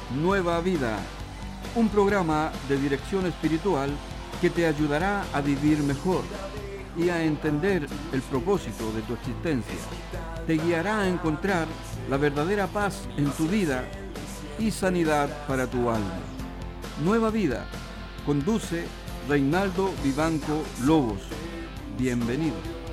Nueva Vida, un programa de dirección espiritual que te ayudará a vivir mejor y a entender el propósito de tu existencia. Te guiará a encontrar la verdadera paz en tu vida y sanidad para tu alma. Nueva Vida, conduce Reinaldo Vivanco Lobos. Bienvenido.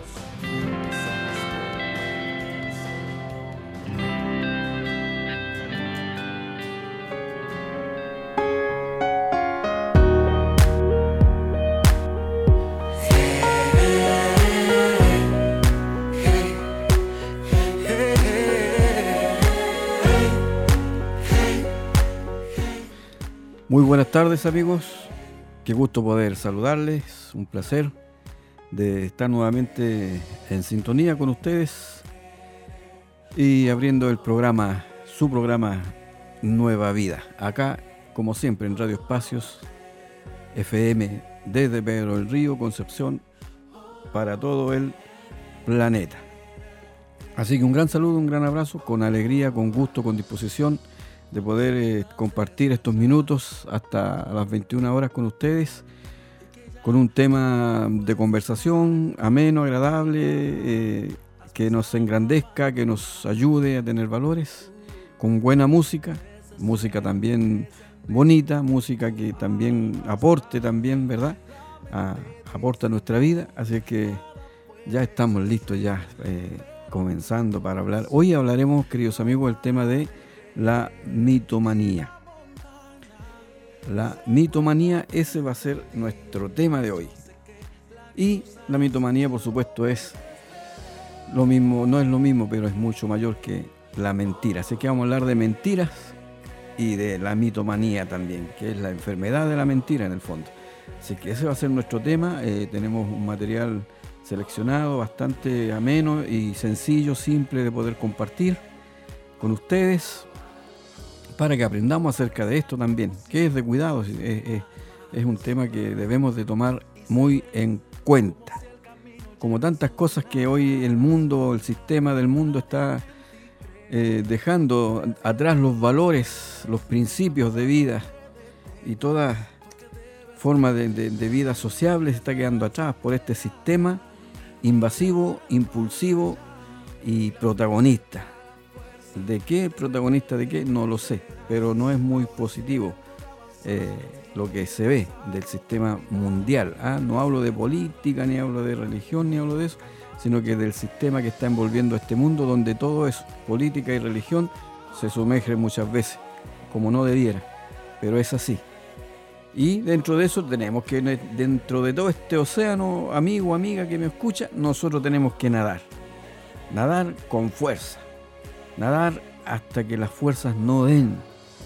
Muy buenas tardes, amigos, qué gusto poder saludarles, un placer de estar nuevamente en sintonía con ustedes y abriendo el programa, su programa Nueva Vida, acá como siempre en Radio Espacios FM desde Pedro del Río, Concepción, para todo el planeta. Así que un gran saludo, un gran abrazo, con alegría, con gusto, con disposición de poder compartir estos minutos hasta las 21 horas con ustedes, con un tema de conversación ameno, agradable, que nos engrandezca, que nos ayude a tener valores, con buena música, música también bonita, música que también aporte también, ¿verdad? Aporta a nuestra vida, así que ya estamos listos, comenzando para hablar. Hoy hablaremos, queridos amigos, el tema de la mitomanía. La mitomanía, ese va a ser nuestro tema de hoy. Y la mitomanía, por supuesto, es lo mismo, no es lo mismo, pero es mucho mayor que la mentira. Así que vamos a hablar de mentiras y de la mitomanía también, que es la enfermedad de la mentira en el fondo. Así que ese va a ser nuestro tema. Tenemos un material seleccionado bastante ameno y sencillo, simple de poder compartir con ustedes, para que aprendamos acerca de esto también, que es de cuidado, es un tema que debemos de tomar muy en cuenta. Como tantas cosas que hoy el mundo, el sistema del mundo está dejando atrás los valores, los principios de vida y toda forma de vida sociable se está quedando atrás por este sistema invasivo, impulsivo y protagonista. ¿De qué? ¿Protagonista de qué? No lo sé, pero no es muy positivo lo que se ve del sistema mundial. No hablo de política, ni hablo de religión, ni hablo de eso, sino que del sistema que está envolviendo este mundo, donde todo eso, política y religión, se sumerge muchas veces, como no debiera, pero es así. Y dentro de eso tenemos que, dentro de todo este océano, amigo, amiga que me escucha, nosotros tenemos que nadar con fuerza. Nadar hasta que las fuerzas no den.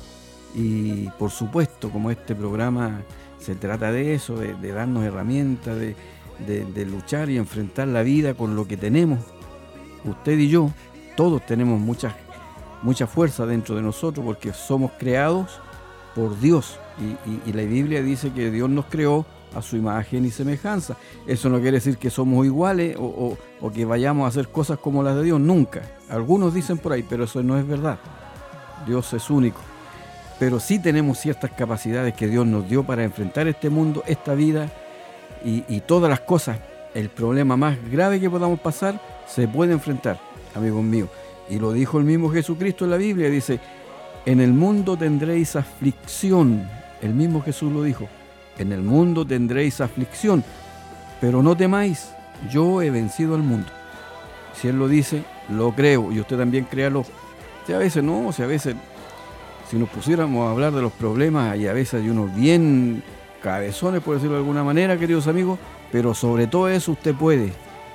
Y por supuesto, como este programa se trata de eso, de darnos herramientas, de luchar y enfrentar la vida con lo que tenemos, usted y yo, todos tenemos mucha fuerza dentro de nosotros, porque somos creados por Dios. Y la Biblia dice que Dios nos creó a su imagen y semejanza. Eso no quiere decir que somos iguales o que vayamos a hacer cosas como las de Dios, nunca. Algunos dicen por ahí, pero eso no es verdad. Dios es único. Pero sí tenemos ciertas capacidades que Dios nos dio para enfrentar este mundo, esta vida y todas las cosas. El problema más grave que podamos pasar se puede enfrentar, amigos míos. Y lo dijo el mismo Jesucristo en la Biblia, dice: en el mundo tendréis aflicción. El mismo Jesús lo dijo. En el mundo tendréis aflicción, pero no temáis, yo he vencido al mundo. Si Él lo dice, lo creo, y usted también créalo. A veces no, a veces, si nos pusiéramos a hablar de los problemas, y a veces hay unos bien cabezones, por decirlo de alguna manera, queridos amigos, pero sobre todo eso usted puede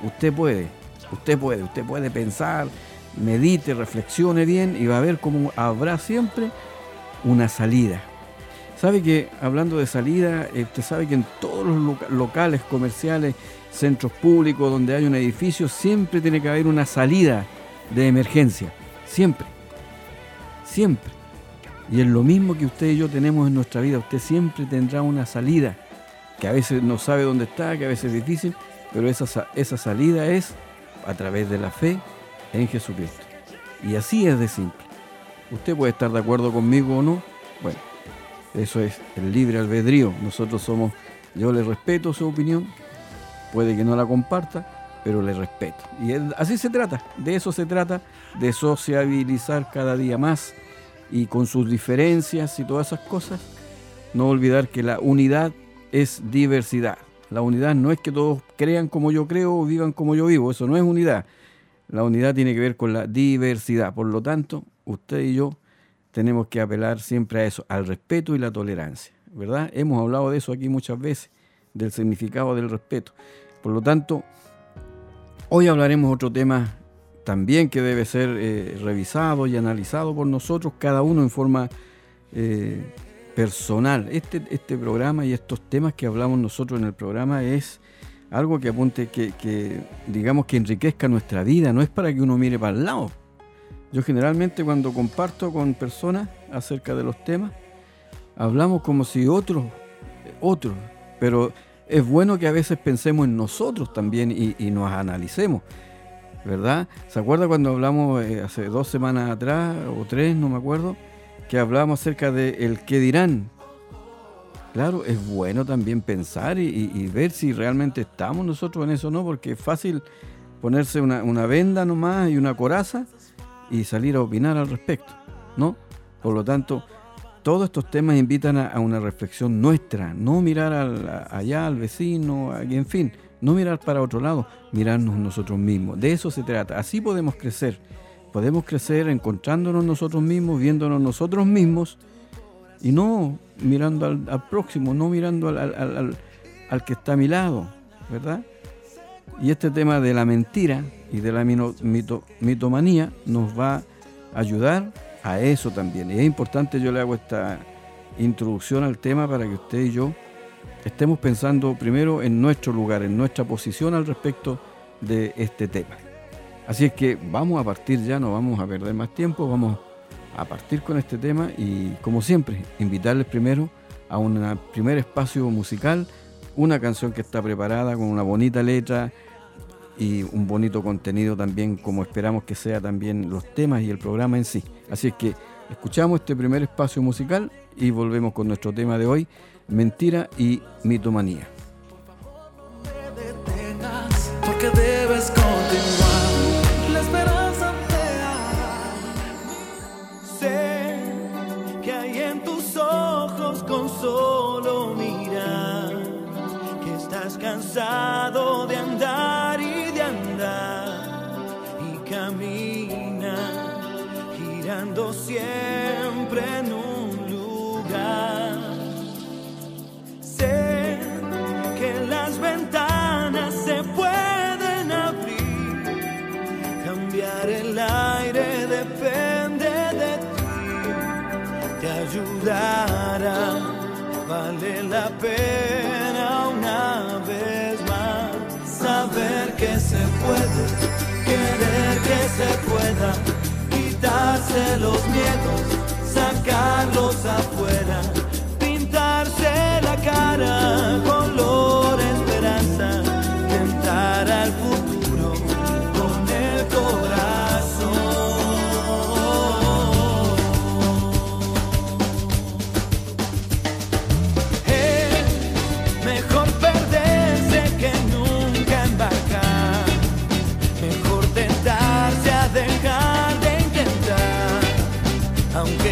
pensar, medite, reflexione bien, y va a ver cómo habrá siempre una salida. Sabe que, hablando de salida, usted sabe que en todos los locales comerciales, centros públicos, donde hay un edificio, siempre tiene que haber una salida de emergencia. Siempre. Y es lo mismo que usted y yo tenemos en nuestra vida. Usted siempre tendrá una salida, que a veces no sabe dónde está, que a veces es difícil, pero esa salida es a través de la fe en Jesucristo. Y así es de simple. Usted puede estar de acuerdo conmigo o no, Bueno, eso es el libre albedrío. Yo le respeto su opinión, puede que no la comparta, pero le respeto. Y así se trata, de eso se trata, de sociabilizar cada día más y con sus diferencias y todas esas cosas. No olvidar que la unidad es diversidad. La unidad no es que todos crean como yo creo o vivan como yo vivo, eso no es unidad. La unidad tiene que ver con la diversidad. Por lo tanto, usted y yo tenemos que apelar siempre a eso, al respeto y la tolerancia, ¿verdad? Hemos hablado de eso aquí muchas veces, del significado del respeto. Por lo tanto, hoy hablaremos otro tema también que debe ser revisado y analizado por nosotros, cada uno en forma personal. Este programa y estos temas que hablamos nosotros en el programa es algo que apunte, que digamos que enriquezca nuestra vida, no es para que uno mire para el lado. Yo generalmente cuando comparto con personas acerca de los temas, hablamos como si otros, pero es bueno que a veces pensemos en nosotros también y nos analicemos, ¿verdad? ¿Se acuerda cuando hablamos hace 2 semanas atrás, o 3, no me acuerdo, que hablábamos acerca de el qué dirán? Claro, es bueno también pensar y ver si realmente estamos nosotros en eso o no, porque es fácil ponerse una venda nomás y una coraza y salir a opinar al respecto, ¿no? Por lo tanto, todos estos temas invitan a una reflexión nuestra, no mirar allá al vecino, en fin, no mirar para otro lado, mirarnos nosotros mismos. De eso se trata. Así podemos crecer encontrándonos nosotros mismos, viéndonos nosotros mismos y no mirando al próximo, no mirando al que está a mi lado, ¿verdad? Y este tema de la mentira y de la mitomanía nos va a ayudar a eso también. Y es importante, yo le hago esta introducción al tema para que usted y yo estemos pensando primero en nuestro lugar, en nuestra posición al respecto de este tema. Así es que vamos a partir ya, no vamos a perder más tiempo, vamos a partir con este tema y, como siempre, invitarles primero a un primer espacio musical, una canción que está preparada con una bonita letra y un bonito contenido también, como esperamos que sea también los temas y el programa en sí. Así es que escuchamos este primer espacio musical y volvemos con nuestro tema de hoy, mentira y mitomanía. Porque debes continuar, la esperanza te hará. Sé que hay en tus ojos con solo mirar que estás cansado de andar y de andar y camina girando siempre en un lugar. Sé que las ventanas se pueden abrir, cambiar el aire depende de ti, te ayudará, vale la pena una vez más saber que se puede, querer que se pueda, quitarse los miedos, sacarlos afuera, pintarse la cara color esperanza, tentar al futuro con el corazón. Es mejor perderse que nunca embarcar, mejor tentarse a dejar de intentar, aunque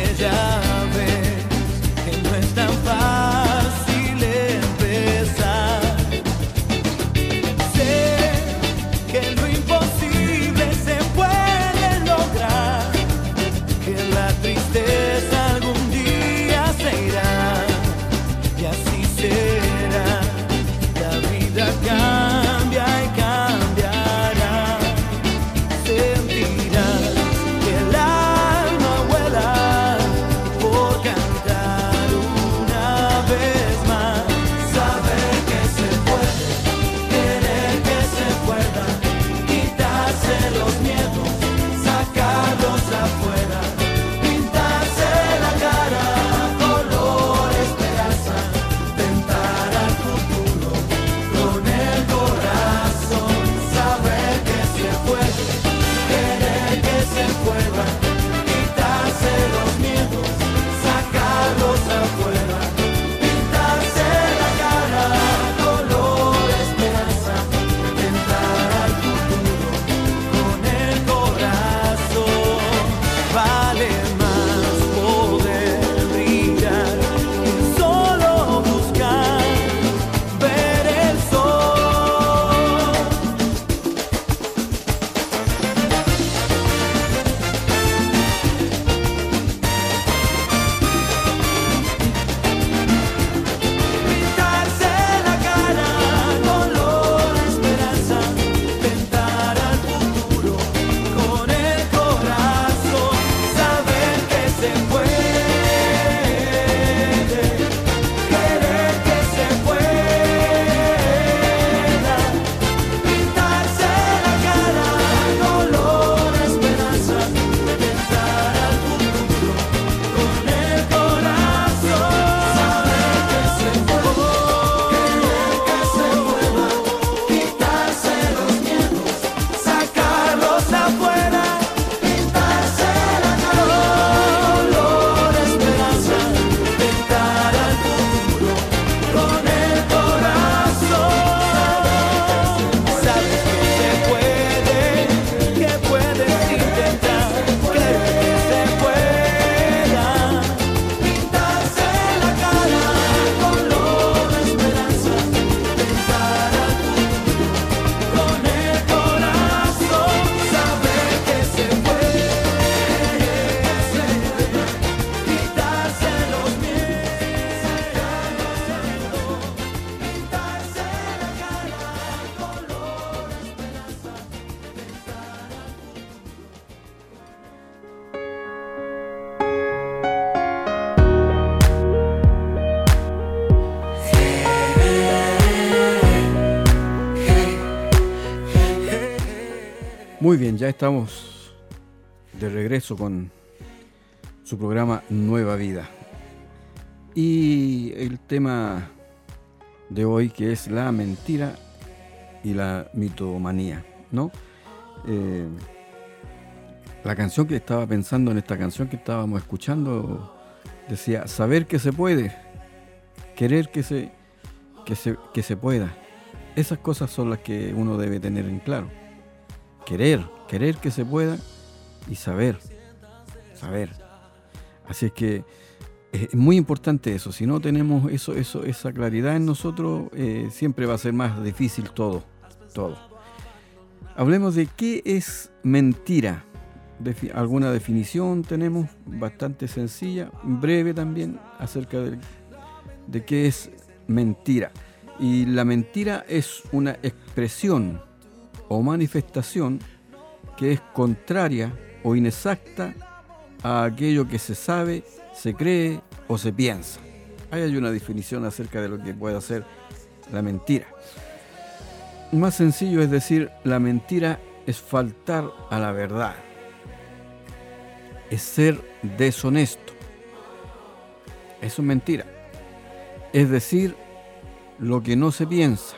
Muy bien, ya estamos de regreso con su programa Nueva Vida. Y el tema de hoy, que es la mentira y la mitomanía, ¿no? La canción que estaba pensando, en esta canción que estábamos escuchando, decía: saber que se puede, querer que se pueda. Esas cosas son las que uno debe tener en claro. Querer que se pueda, y saber. Así es que es muy importante eso. Si no tenemos esa claridad en nosotros, siempre va a ser más difícil todo. Hablemos de qué es mentira. Alguna definición tenemos bastante sencilla, breve también, acerca de qué es mentira. Y la mentira es una expresión o manifestación que es contraria o inexacta a aquello que se sabe, se cree o se piensa. Ahí hay una definición acerca de lo que puede ser la mentira. Más sencillo es decir, la mentira es faltar a la verdad, es ser deshonesto. Eso es mentira. Es decir, lo que no se piensa.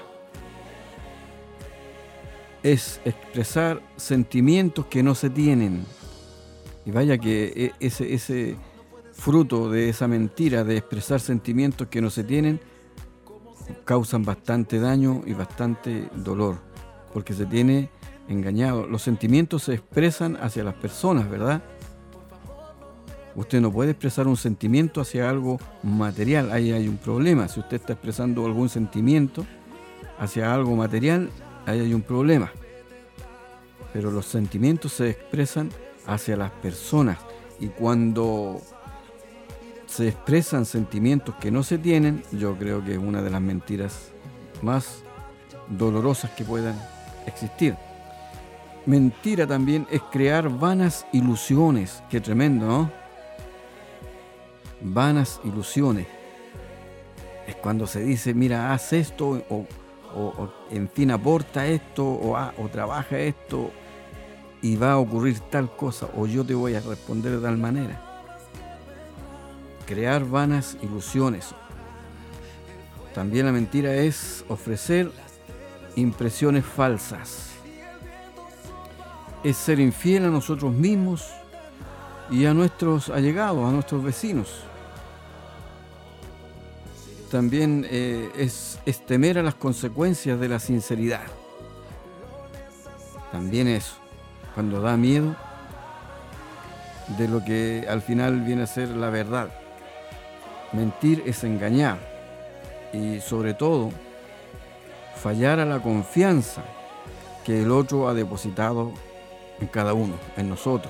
Es expresar sentimientos que no se tienen. Y vaya que ese fruto de esa mentira de expresar sentimientos que no se tienen causan bastante daño y bastante dolor, porque se tiene engañado. Los sentimientos se expresan hacia las personas, ¿verdad? Usted no puede expresar un sentimiento hacia algo material, ahí hay un problema. Si usted está expresando algún sentimiento hacia algo material, ahí hay un problema. Pero los sentimientos se expresan hacia las personas, y cuando se expresan sentimientos que no se tienen, yo creo que es una de las mentiras más dolorosas que puedan existir. Mentira también es crear vanas ilusiones. Qué tremendo, ¿no? Vanas ilusiones. Es cuando se dice: mira, haz esto, o en fin, aporta esto, o trabaja esto, y va a ocurrir tal cosa, o yo te voy a responder de tal manera. Crear vanas ilusiones. También la mentira es ofrecer impresiones falsas. Es ser infiel a nosotros mismos y a nuestros allegados, a nuestros vecinos. También es temer a las consecuencias de la sinceridad. También eso, cuando da miedo de lo que al final viene a ser la verdad. Mentir es engañar, y sobre todo fallar a la confianza que el otro ha depositado en cada uno, en nosotros.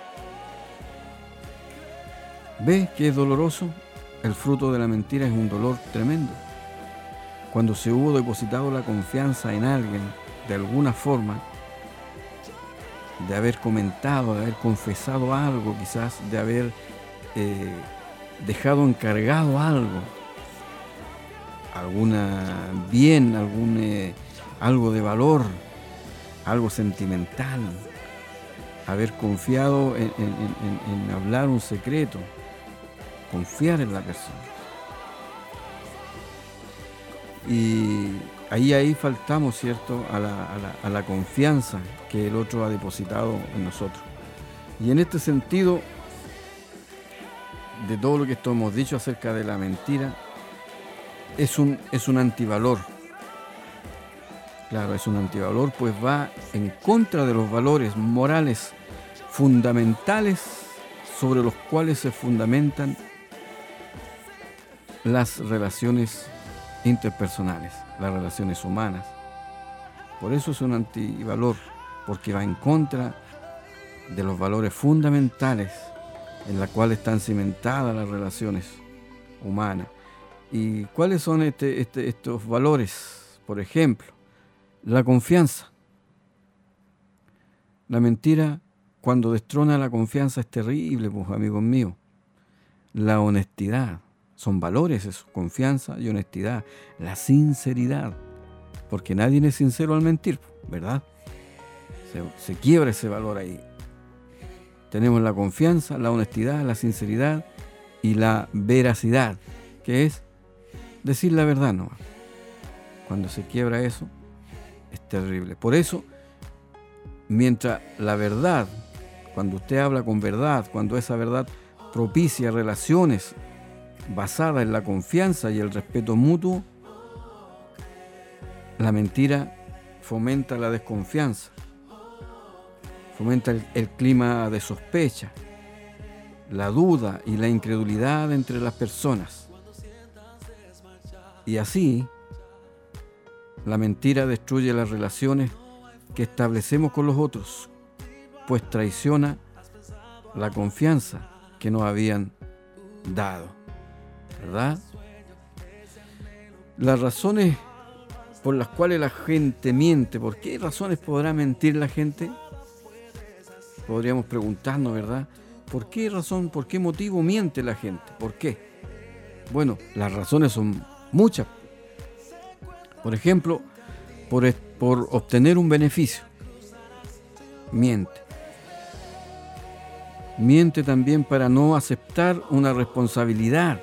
¿Ves que es doloroso? El fruto de la mentira es un dolor tremendo. Cuando se hubo depositado la confianza en alguien, de alguna forma, de haber comentado, de haber confesado algo, quizás de haber dejado encargado algo, algo de valor, algo sentimental, haber confiado en hablar un secreto, confiar en la persona. Y ahí faltamos, ¿cierto?, a la confianza que el otro ha depositado en nosotros. Y en este sentido, de todo lo que esto hemos dicho acerca de la mentira, es un antivalor. Claro, es un antivalor, pues va en contra de los valores morales fundamentales sobre los cuales se fundamentan las relaciones interpersonales, las relaciones humanas. Por eso es un antivalor, porque va en contra de los valores fundamentales en los cuales están cimentadas las relaciones humanas. ¿Y cuáles son estos valores? Por ejemplo, la confianza. La mentira, cuando destrona la confianza, es terrible, pues, amigos míos. La honestidad. Son valores eso, confianza y honestidad. La sinceridad, porque nadie es sincero al mentir, ¿verdad? Se quiebra ese valor ahí. Tenemos la confianza, la honestidad, la sinceridad y la veracidad, que es decir la verdad, ¿no? Cuando se quiebra eso, es terrible. Por eso, mientras la verdad, cuando usted habla con verdad, cuando esa verdad propicia relaciones basadas en la confianza y el respeto mutuo, la mentira fomenta la desconfianza, fomenta el clima de sospecha, la duda y la incredulidad entre las personas. Y así, la mentira destruye las relaciones que establecemos con los otros, pues traiciona la confianza que nos habían dado, ¿verdad? Las razones por las cuales la gente miente, ¿por qué razones podrá mentir la gente? Podríamos preguntarnos, ¿verdad? ¿Por qué razón, por qué motivo miente la gente? ¿Por qué? Bueno, las razones son muchas. Por ejemplo, por obtener un beneficio. Miente. Miente también para no aceptar una responsabilidad.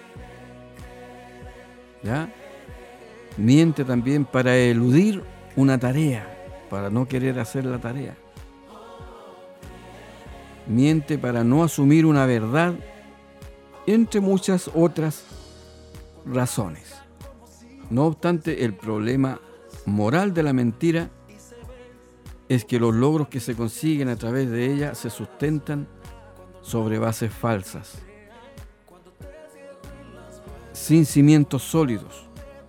¿Ya? Miente también para eludir una tarea, para no querer hacer la tarea. Miente para no asumir una verdad, entre muchas otras razones. No obstante, el problema moral de la mentira es que los logros que se consiguen a través de ella se sustentan sobre bases falsas, sin cimientos sólidos.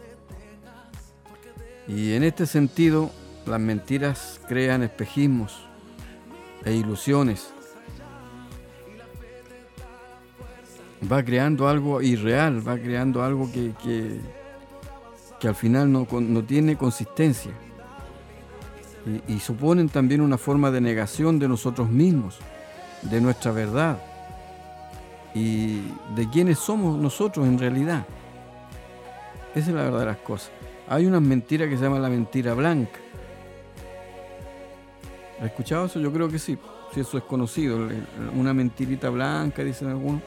Y en este sentido, las mentiras crean espejismos e ilusiones. Va creando algo irreal, va creando algo que al final no tiene consistencia. Y suponen también una forma de negación de nosotros mismos, de nuestra verdad y de quiénes somos nosotros en realidad. Esa es la verdad de las cosas. Hay una mentira que se llama la mentira blanca. ¿Has escuchado eso? Yo creo que sí. Si eso es conocido, una mentirita blanca, dicen algunos.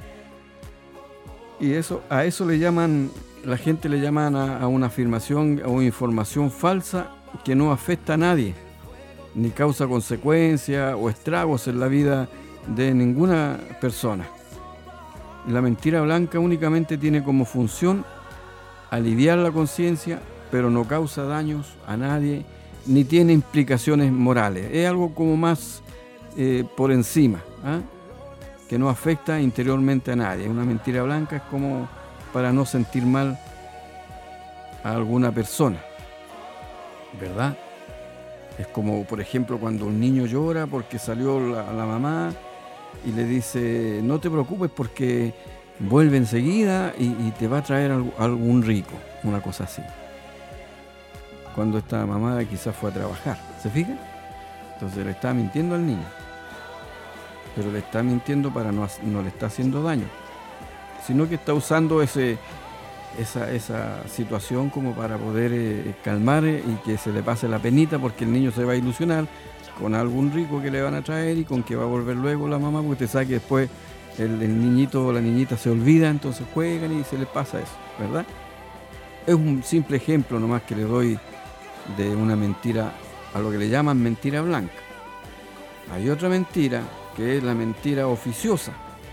Y a eso le llaman, la gente le llaman a una afirmación o información falsa que no afecta a nadie, ni causa consecuencias o estragos en la vida de ninguna persona. La mentira blanca únicamente tiene como función aliviar la conciencia, pero no causa daños a nadie, ni tiene implicaciones morales. Es algo como más por encima, ¿eh? Que no afecta interiormente a nadie. Una mentira blanca es como para no sentir mal a alguna persona, ¿verdad? Es como, por ejemplo, cuando un niño llora porque salió la mamá y le dice, no te preocupes porque vuelve enseguida y te va a traer algún rico, una cosa así. Cuando esta mamá quizás fue a trabajar, ¿se fijan? Entonces le está mintiendo al niño, pero le está mintiendo para no le está haciendo daño, sino que está usando esa situación como para poder calmar y que se le pase la penita, porque el niño se va a ilusionar con algún rico que le van a traer y con que va a volver luego la mamá, porque usted sabe que después el niñito o la niñita se olvida, entonces juegan y se les pasa eso, ¿verdad? Es un simple ejemplo nomás que le doy de una mentira, a lo que le llaman mentira blanca. Hay otra mentira que es la mentira oficiosa.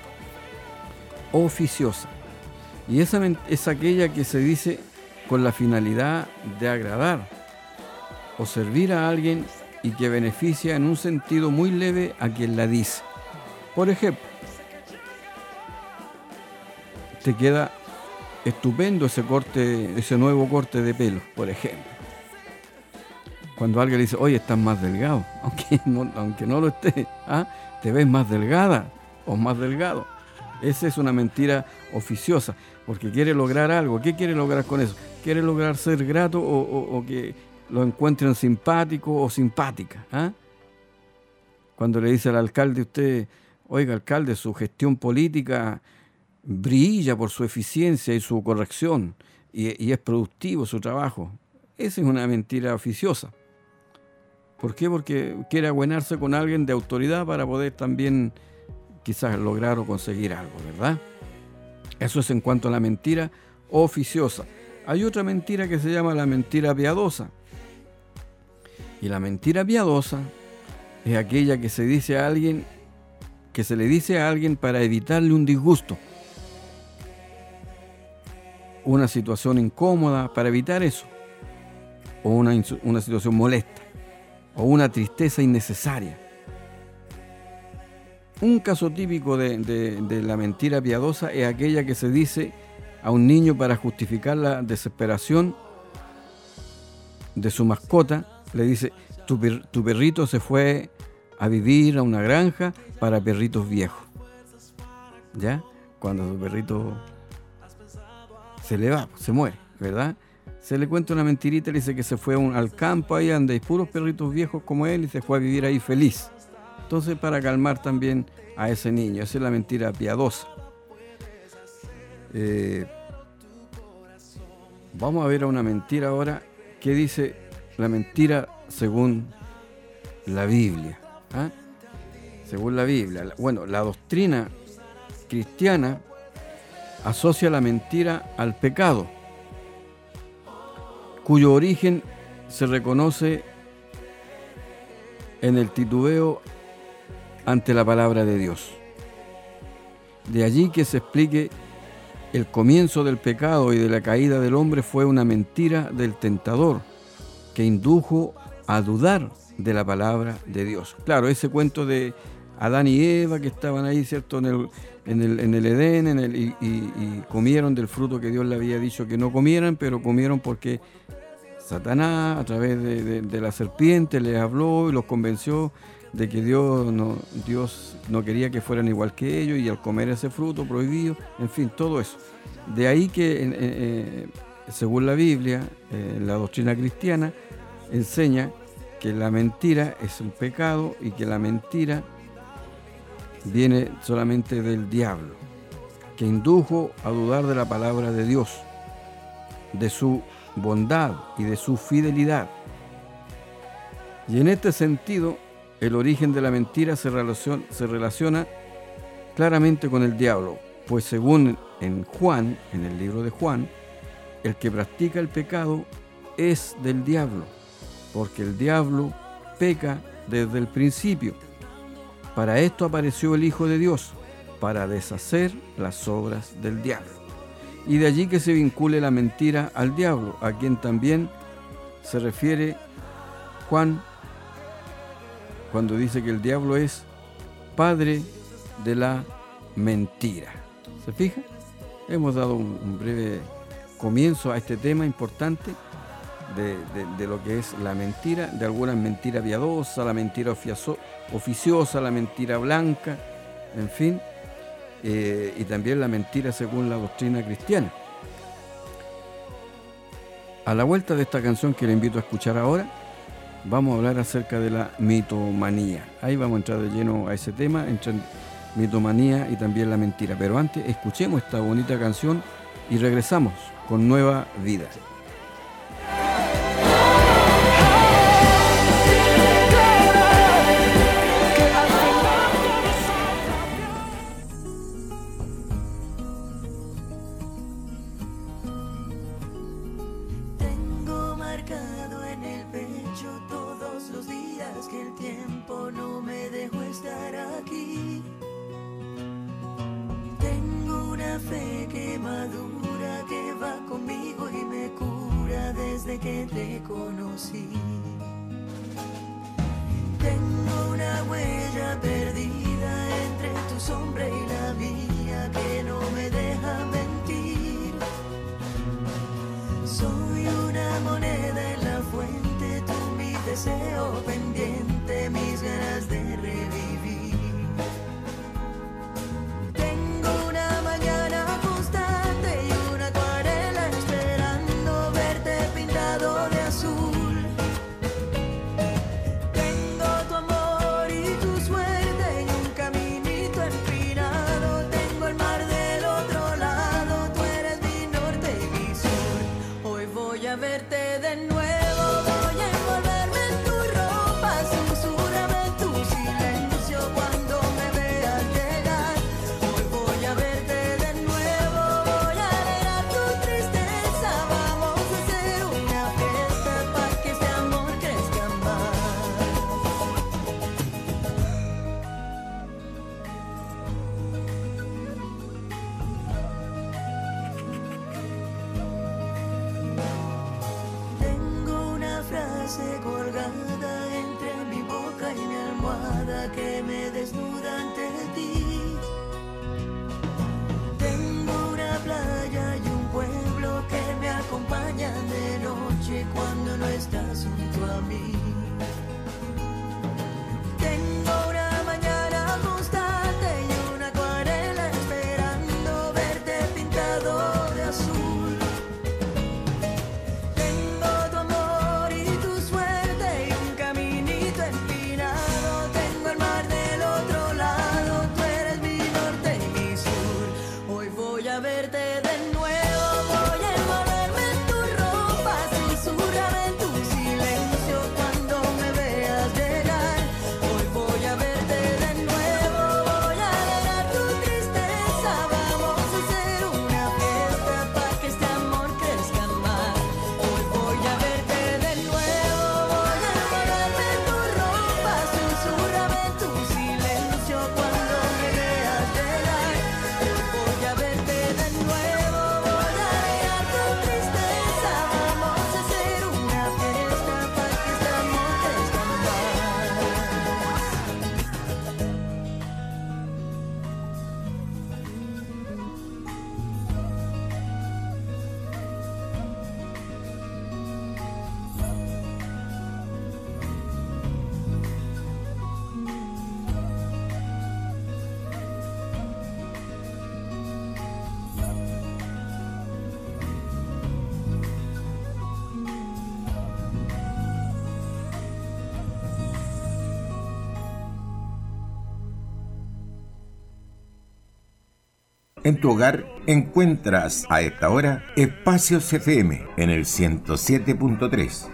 Y esa es aquella que se dice con la finalidad de agradar o servir a alguien y que beneficia en un sentido muy leve a quien la dice. Por ejemplo, te queda estupendo ese nuevo corte de pelo, por ejemplo. Cuando alguien le dice, oye, estás más delgado, aunque no lo estés, te ves más delgada o más delgado. Esa es una mentira oficiosa, porque quiere lograr algo. ¿Qué quiere lograr con eso? Quiere lograr ser grato o que lo encuentren simpático o simpática. Cuando le dice al alcalde usted, oiga, alcalde, su gestión política brilla por su eficiencia y su corrección, y es productivo su trabajo. Esa es una mentira oficiosa. ¿Por qué? Porque quiere agüenarse con alguien de autoridad para poder también quizás lograr o conseguir algo, ¿verdad? Eso es en cuanto a la mentira oficiosa. Hay otra mentira que se llama la mentira piadosa. Y la mentira piadosa es aquella que se dice a alguien, que se le dice a alguien para evitarle un disgusto, una situación incómoda, para evitar eso, o una situación molesta, o una tristeza innecesaria. Un caso típico de la mentira piadosa es aquella que se dice a un niño para justificar la desesperación de su mascota. Le dice: tu perrito se fue a vivir a una granja para perritos viejos. ¿Ya? Cuando su perrito se le va, se muere, ¿verdad? Se le cuenta una mentirita, le dice que se fue al campo, ahí donde hay puros perritos viejos como él, y se fue a vivir ahí feliz. Entonces, para calmar también a ese niño. Esa es la mentira piadosa. Vamos a ver a una mentira ahora que dice la mentira según la Biblia. ¿Ah? Según la Biblia. Bueno, la doctrina cristiana asocia la mentira al pecado, cuyo origen se reconoce en el titubeo ante la palabra de Dios. De allí que se explique el comienzo del pecado y de la caída del hombre fue una mentira del tentador que indujo a dudar de la palabra de Dios. Claro, ese cuento de Adán y Eva que estaban ahí, ¿cierto?, en el Edén, y comieron del fruto que Dios le había dicho que no comieran, pero comieron porque Satanás, a través de la serpiente, les habló y los convenció de que Dios no quería que fueran igual que ellos, y al comer ese fruto prohibido, en fin, todo eso. De ahí que, según la Biblia, la doctrina cristiana enseña que la mentira es un pecado y que la mentira viene solamente del diablo, que indujo a dudar de la palabra de Dios, de su bondad y de su fidelidad. Y en este sentido, el origen de la mentira se relaciona claramente con el diablo, pues según en el libro de Juan, el que practica el pecado es del diablo, porque el diablo peca desde el principio. Para esto apareció el Hijo de Dios, para deshacer las obras del diablo. Y de allí que se vincule la mentira al diablo, a quien también se refiere Juan cuando dice que el diablo es padre de la mentira. ¿Se fija? Hemos dado un breve comienzo a este tema importante de lo que es la mentira, de algunas mentiras piadosas, la mentira oficiosa, la mentira blanca, en fin, y también la mentira según la doctrina cristiana. A la vuelta de esta canción que le invito a escuchar ahora, vamos a hablar acerca de la mitomanía. Ahí vamos a entrar de lleno a ese tema, entre mitomanía y también la mentira. Pero antes, escuchemos esta bonita canción y regresamos con Nueva Vida. Fe que madura, que va conmigo y me cura. ropa que me desnuda ante ti. Tengo una playa y un pueblo que me acompañan de noche cuando no estás junto a mí. Tengo una mañana constante y una acuarela esperando verte pintado de azul. Tengo tu amor y tu suerte y un caminito empinado. Tengo el mar del otro lado, tú eres mi norte y mi sur. Hoy voy a verte de nuevo, voy a envolverme en tu ropa, susurrar en tu silencio cuando me veas llegar. Hoy voy a verte de nuevo, voy a alegrar tu tristeza. Vamos a hacer una fiesta para que este amor crezca más. Hoy voy a verte de nuevo, voy a envolverme en tu ropa, susurrame en tu silencio cuando me veas llegar. Hoy voy a verte de nuevo, voy a alegrar tu tristeza. Vamos a hacer una fiesta para que este amor crezca más. En tu hogar encuentras a esta hora Espacios FM en el 107.3.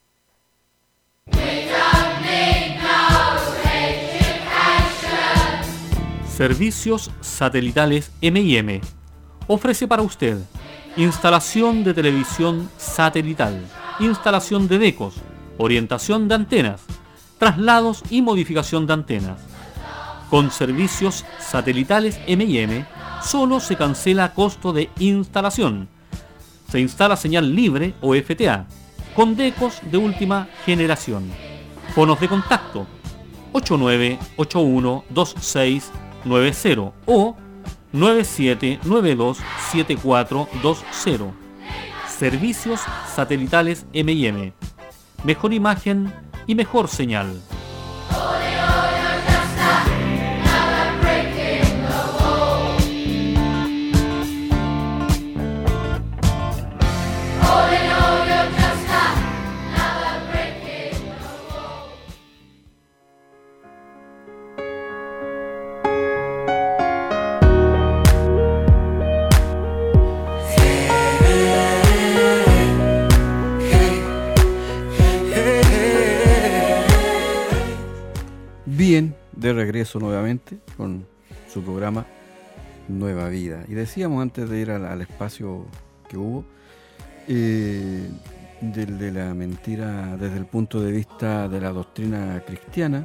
Servicios Satelitales M&M ofrece para usted instalación de televisión satelital, instalación de decos, orientación de antenas, traslados y modificación de antenas. Con Servicios Satelitales M&M solo se cancela a costo de instalación. Se instala señal libre o FTA con decos de última generación. Fonos de contacto 89812690 o 97927420. Servicios Satelitales M&M. Mejor imagen y mejor señal. Bien, de regreso nuevamente con su programa Nueva Vida. Y decíamos antes de ir al espacio que hubo, de la mentira desde el punto de vista de la doctrina cristiana,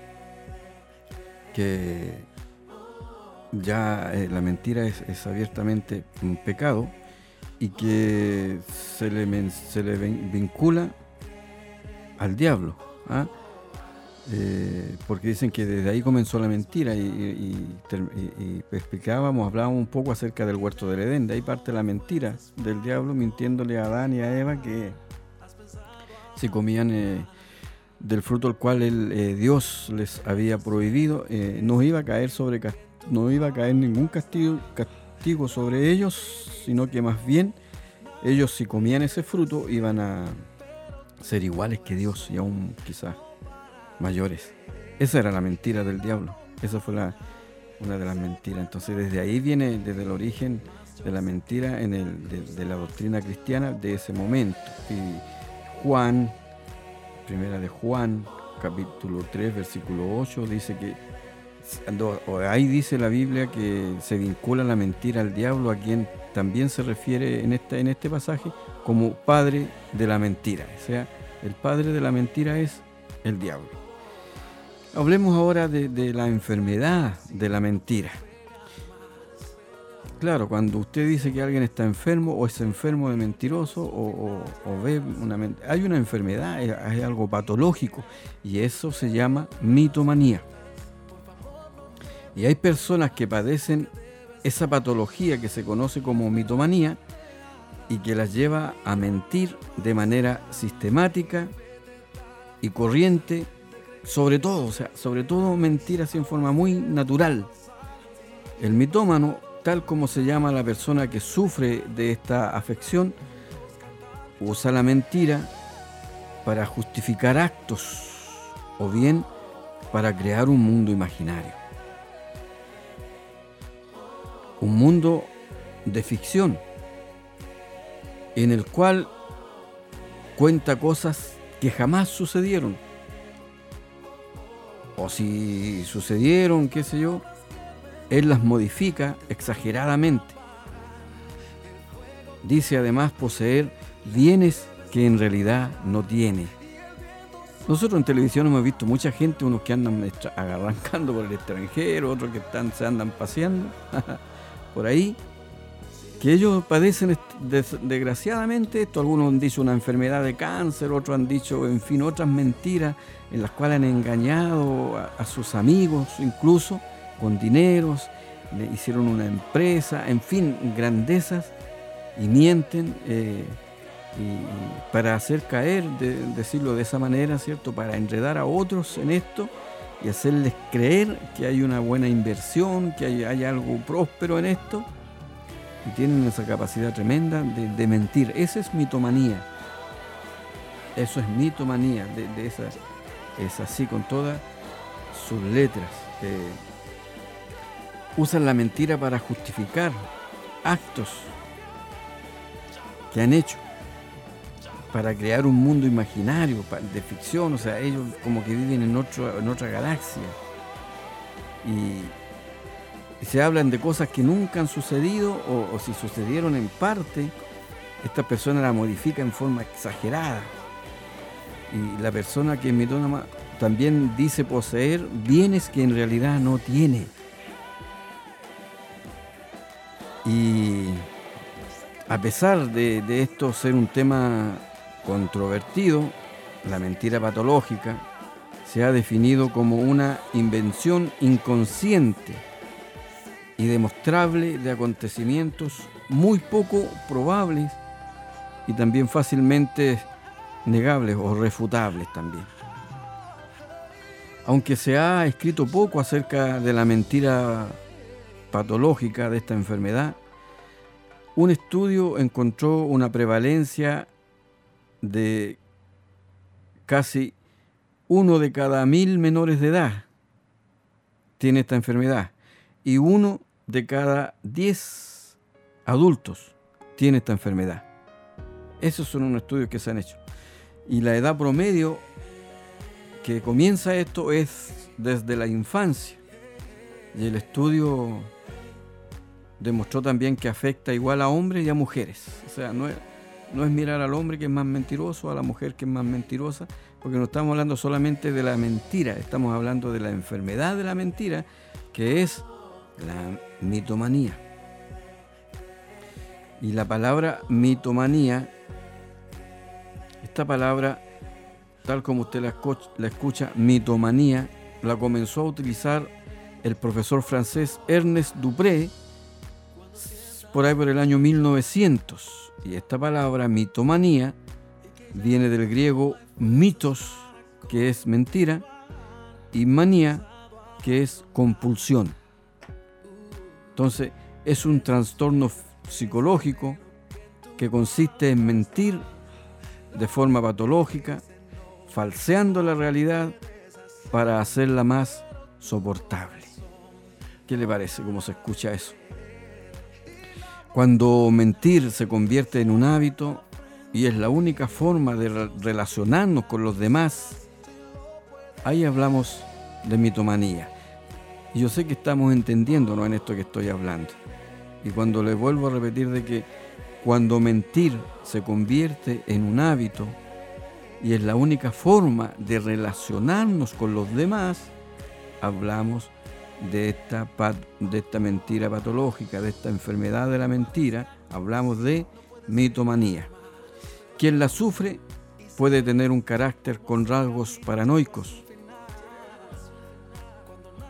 que ya la mentira es abiertamente un pecado y que se le vincula al diablo, ¿ah? Porque dicen que desde ahí comenzó la mentira y hablábamos un poco acerca del huerto del Edén. De ahí parte la mentira del diablo mintiéndole a Adán y a Eva que si comían del fruto al cual Dios les había prohibido, no iba a caer ningún castigo sobre ellos, sino que más bien ellos, si comían ese fruto, iban a ser iguales que Dios y aún quizás mayores. Esa era la mentira del diablo. Esa fue una de las mentiras. Entonces desde ahí viene, desde el origen de la mentira de la doctrina cristiana de ese momento. Y Primera de Juan, capítulo 3, versículo 8, dice que ahí dice la Biblia que se vincula la mentira al diablo, a quien también se refiere en este pasaje como padre de la mentira. O sea, el padre de la mentira es el diablo. Hablemos ahora de la enfermedad de la mentira. Claro, cuando usted dice que alguien está enfermo o es enfermo de mentiroso o ve hay una enfermedad, es algo patológico, y eso se llama mitomanía. Y hay personas que padecen esa patología que se conoce como mitomanía y que las lleva a mentir de manera sistemática y corriente, sobre todo mentir así en forma muy natural. El mitómano, tal como se llama la persona que sufre de esta afección, usa la mentira para justificar actos o bien para crear un mundo imaginario. Un mundo de ficción en el cual cuenta cosas que jamás sucedieron. O si sucedieron, qué sé yo, él las modifica exageradamente. Dice además poseer bienes que en realidad no tiene. Nosotros en televisión hemos visto mucha gente, unos que andan arrancando por el extranjero, otros que se andan paseando por ahí, que ellos padecen desgraciadamente esto. Algunos han dicho una enfermedad de cáncer, otros han dicho, en fin, otras mentiras en las cuales han engañado a sus amigos, incluso con dineros, le hicieron una empresa, en fin, grandezas, y mienten y para hacer caer, decirlo de esa manera, ¿cierto?, para enredar a otros en esto y hacerles creer que hay una buena inversión, que hay algo próspero en esto, y tienen esa capacidad tremenda de mentir. Esa es mitomanía. Eso es mitomanía, es así con todas sus letras. Usan la mentira para justificar actos que han hecho, para crear un mundo imaginario de ficción. O sea, ellos como que viven en otra galaxia y se hablan de cosas que nunca han sucedido, o si sucedieron en parte, esta persona la modifica en forma exagerada. Y la persona que es mitómana también dice poseer bienes que en realidad no tiene. Y a pesar de esto ser un tema controvertido, la mentira patológica se ha definido como una invención inconsciente y demostrable de acontecimientos muy poco probables y también fácilmente negables o refutables también. Aunque se ha escrito poco acerca de la mentira patológica de esta enfermedad, un estudio encontró una prevalencia de casi 1 de cada 1000 menores de edad tiene esta enfermedad, y 1 de cada 10 adultos tiene esta enfermedad. Esos son unos estudios que se han hecho. Y la edad promedio que comienza esto es desde la infancia. Y el estudio demostró también que afecta igual a hombres y a mujeres. O sea, no es mirar al hombre que es más mentiroso, a la mujer que es más mentirosa, porque no estamos hablando solamente de la mentira, estamos hablando de la enfermedad de la mentira, que es la mitomanía. Y la palabra mitomanía, esta palabra, tal como usted la escucha, mitomanía, la comenzó a utilizar el profesor francés Ernest Dupré por ahí por el año 1900. Y esta palabra mitomanía viene del griego mitos, que es mentira, y manía, que es compulsión. Entonces, es un trastorno psicológico que consiste en mentir de forma patológica, falseando la realidad para hacerla más soportable. ¿Qué le parece cómo se escucha eso? Cuando mentir se convierte en un hábito y es la única forma de relacionarnos con los demás, ahí hablamos de mitomanía. Y yo sé que estamos entendiéndonos en esto que estoy hablando. Y cuando les vuelvo a repetir de que cuando mentir se convierte en un hábito y es la única forma de relacionarnos con los demás, hablamos de esta mentira patológica, de esta enfermedad de la mentira, hablamos de mitomanía. Quien la sufre puede tener un carácter con rasgos paranoicos,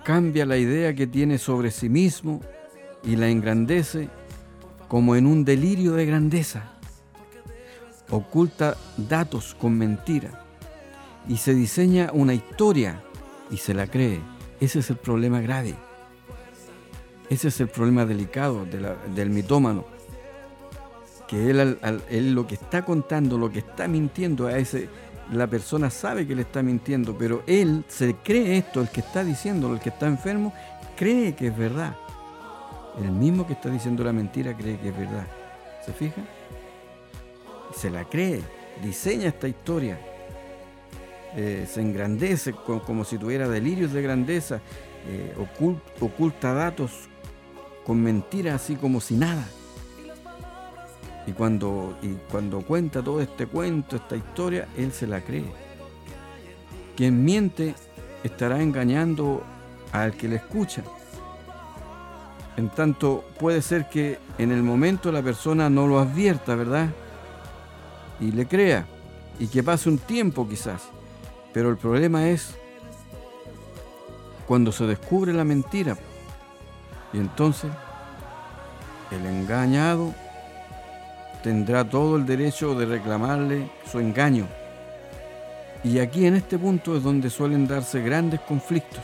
cambia la idea que tiene sobre sí mismo y la engrandece como en un delirio de grandeza. Oculta datos con mentira y se diseña una historia y se la cree. Ese es el problema grave. Ese es el problema delicado del mitómano. Que él lo que está contando, lo que está mintiendo, la persona sabe que le está mintiendo, pero él se cree esto, el que está diciéndolo, el que está enfermo, cree que es verdad. El mismo que está diciendo la mentira cree que es verdad. ¿Se fija? Se la cree, diseña esta historia, se engrandece como si tuviera delirios de grandeza, oculta datos con mentiras así como si nada. Y cuando cuenta todo este cuento, esta historia, él se la cree. Quien miente estará engañando al que le escucha. En tanto, puede ser que en el momento la persona no lo advierta, ¿verdad? Y le crea, y que pase un tiempo quizás. Pero el problema es cuando se descubre la mentira. Y entonces el engañado tendrá todo el derecho de reclamarle su engaño. Y aquí en este punto es donde suelen darse grandes conflictos.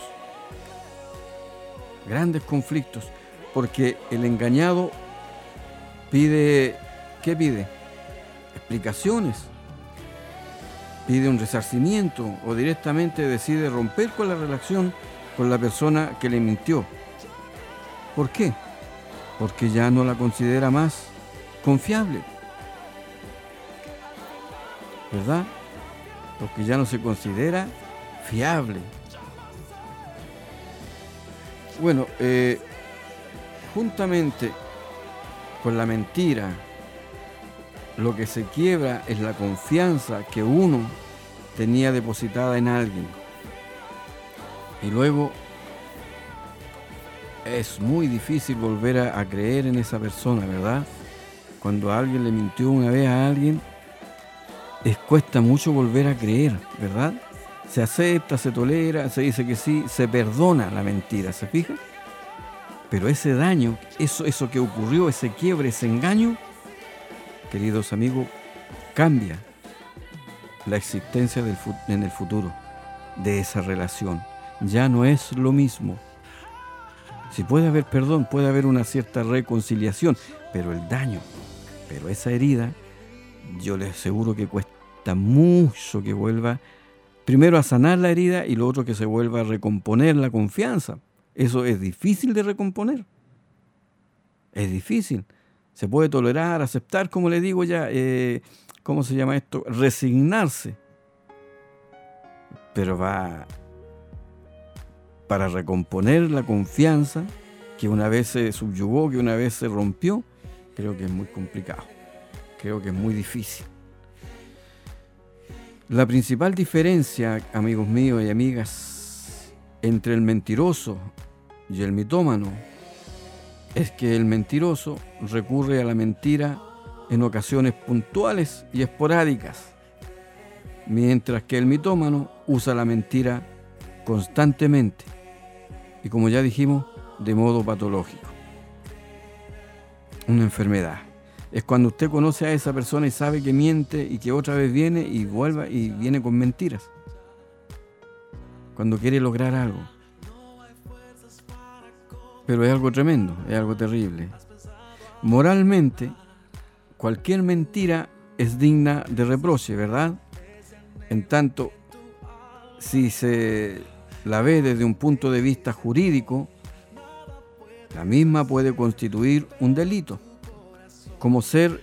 Grandes conflictos. Porque el engañado pide, ¿qué pide? Explicaciones. Pide un resarcimiento o directamente decide romper con la relación con la persona que le mintió. ¿Por qué? Porque ya no la considera más confiable. ¿Verdad? Porque ya no se considera fiable. Bueno, juntamente con la mentira, lo que se quiebra es la confianza que uno tenía depositada en alguien. Y luego es muy difícil volver a creer en esa persona, ¿verdad? Cuando alguien le mintió una vez a alguien, cuesta mucho volver a creer, ¿verdad? Se acepta, se tolera, se dice que sí, se perdona la mentira, ¿se fija? Pero ese daño, eso que ocurrió, ese quiebre, ese engaño, queridos amigos, cambia la existencia en el futuro de esa relación. Ya no es lo mismo. Si puede haber perdón, puede haber una cierta reconciliación, pero el daño, pero esa herida, yo les aseguro que cuesta mucho que vuelva, primero a sanar la herida y lo otro que se vuelva a recomponer la confianza. Eso es difícil de recomponer. Es difícil. Se puede tolerar, aceptar, como le digo ya, ¿cómo se llama esto? Resignarse. Pero para recomponer la confianza que una vez se subyugó, que una vez se rompió, creo que es muy complicado. Creo que es muy difícil. La principal diferencia, amigos míos y amigas, entre el mentiroso y el mitómano es que el mentiroso recurre a la mentira en ocasiones puntuales y esporádicas, mientras que el mitómano usa la mentira constantemente y, como ya dijimos, de modo patológico. Una enfermedad. Es cuando usted conoce a esa persona y sabe que miente y que otra vez viene y vuelve y viene con mentiras. Cuando quiere lograr algo. Pero es algo tremendo, es algo terrible. Moralmente, cualquier mentira es digna de reproche, ¿verdad? En tanto, si se la ve desde un punto de vista jurídico, la misma puede constituir un delito, como ser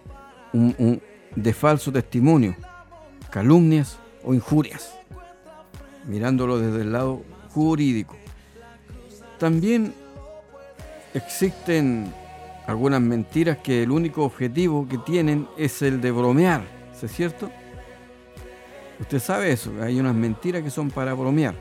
de falso testimonio, calumnias o injurias, mirándolo desde el lado jurídico. También existen algunas mentiras que el único objetivo que tienen es el de bromear, ¿es cierto? Usted sabe eso, hay unas mentiras que son para bromear,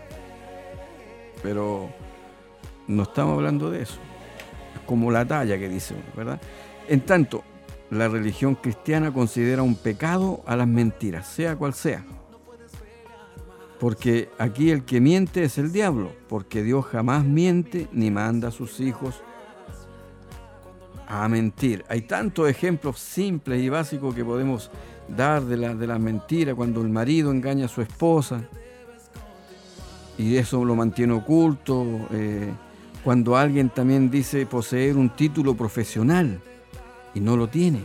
pero no estamos hablando de eso. Es como la talla que dice uno, ¿verdad? En tanto, la religión cristiana considera un pecado a las mentiras, sea cual sea. Porque aquí el que miente es el diablo, porque Dios jamás miente ni manda a sus hijos a mentir. Hay tantos ejemplos simples y básicos que podemos dar de la mentira, cuando el marido engaña a su esposa y eso lo mantiene oculto, cuando alguien también dice poseer un título profesional y no lo tiene,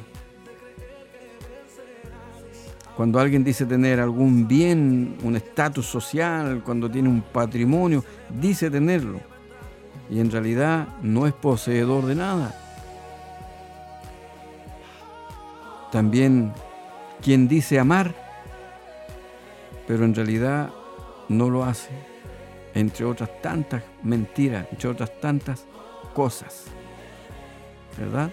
cuando alguien dice tener algún bien, un estatus social, cuando tiene un patrimonio, dice tenerlo y en realidad no es poseedor de nada. También quien dice amar, pero en realidad no lo hace, entre otras tantas mentiras, entre otras tantas cosas, ¿verdad?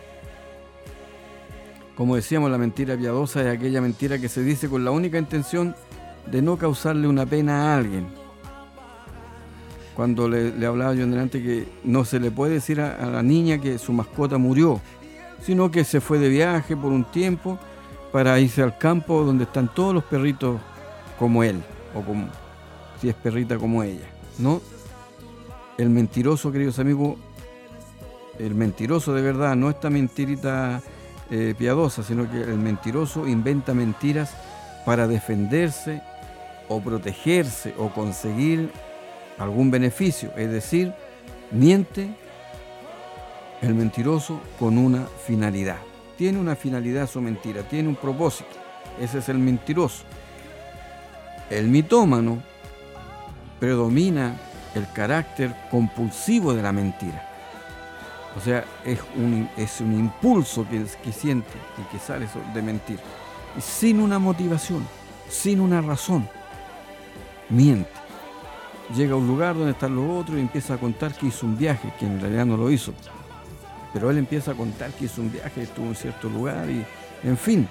Como decíamos, la mentira piadosa es aquella mentira que se dice con la única intención de no causarle una pena a alguien. Cuando le hablaba yo delante que no se le puede decir a la niña que su mascota murió, sino que se fue de viaje por un tiempo para irse al campo donde están todos los perritos como él, o como si es perrita como ella, ¿no? El mentiroso, queridos amigos, el mentiroso de verdad, no esta mentirita piadosa, sino que el mentiroso inventa mentiras para defenderse o protegerse o conseguir algún beneficio, es decir, miente el mentiroso con una finalidad. Tiene una finalidad su mentira, tiene un propósito. Ese es el mentiroso. El mitómano predomina el carácter compulsivo de la mentira. O sea, es un impulso que siente y que sale de mentir. Y sin una motivación, sin una razón, miente. Llega a un lugar donde están los otros y empieza a contar que hizo un viaje, que en realidad no lo hizo. Pero él empieza a contar que hizo un viaje, estuvo en cierto lugar y, en fin,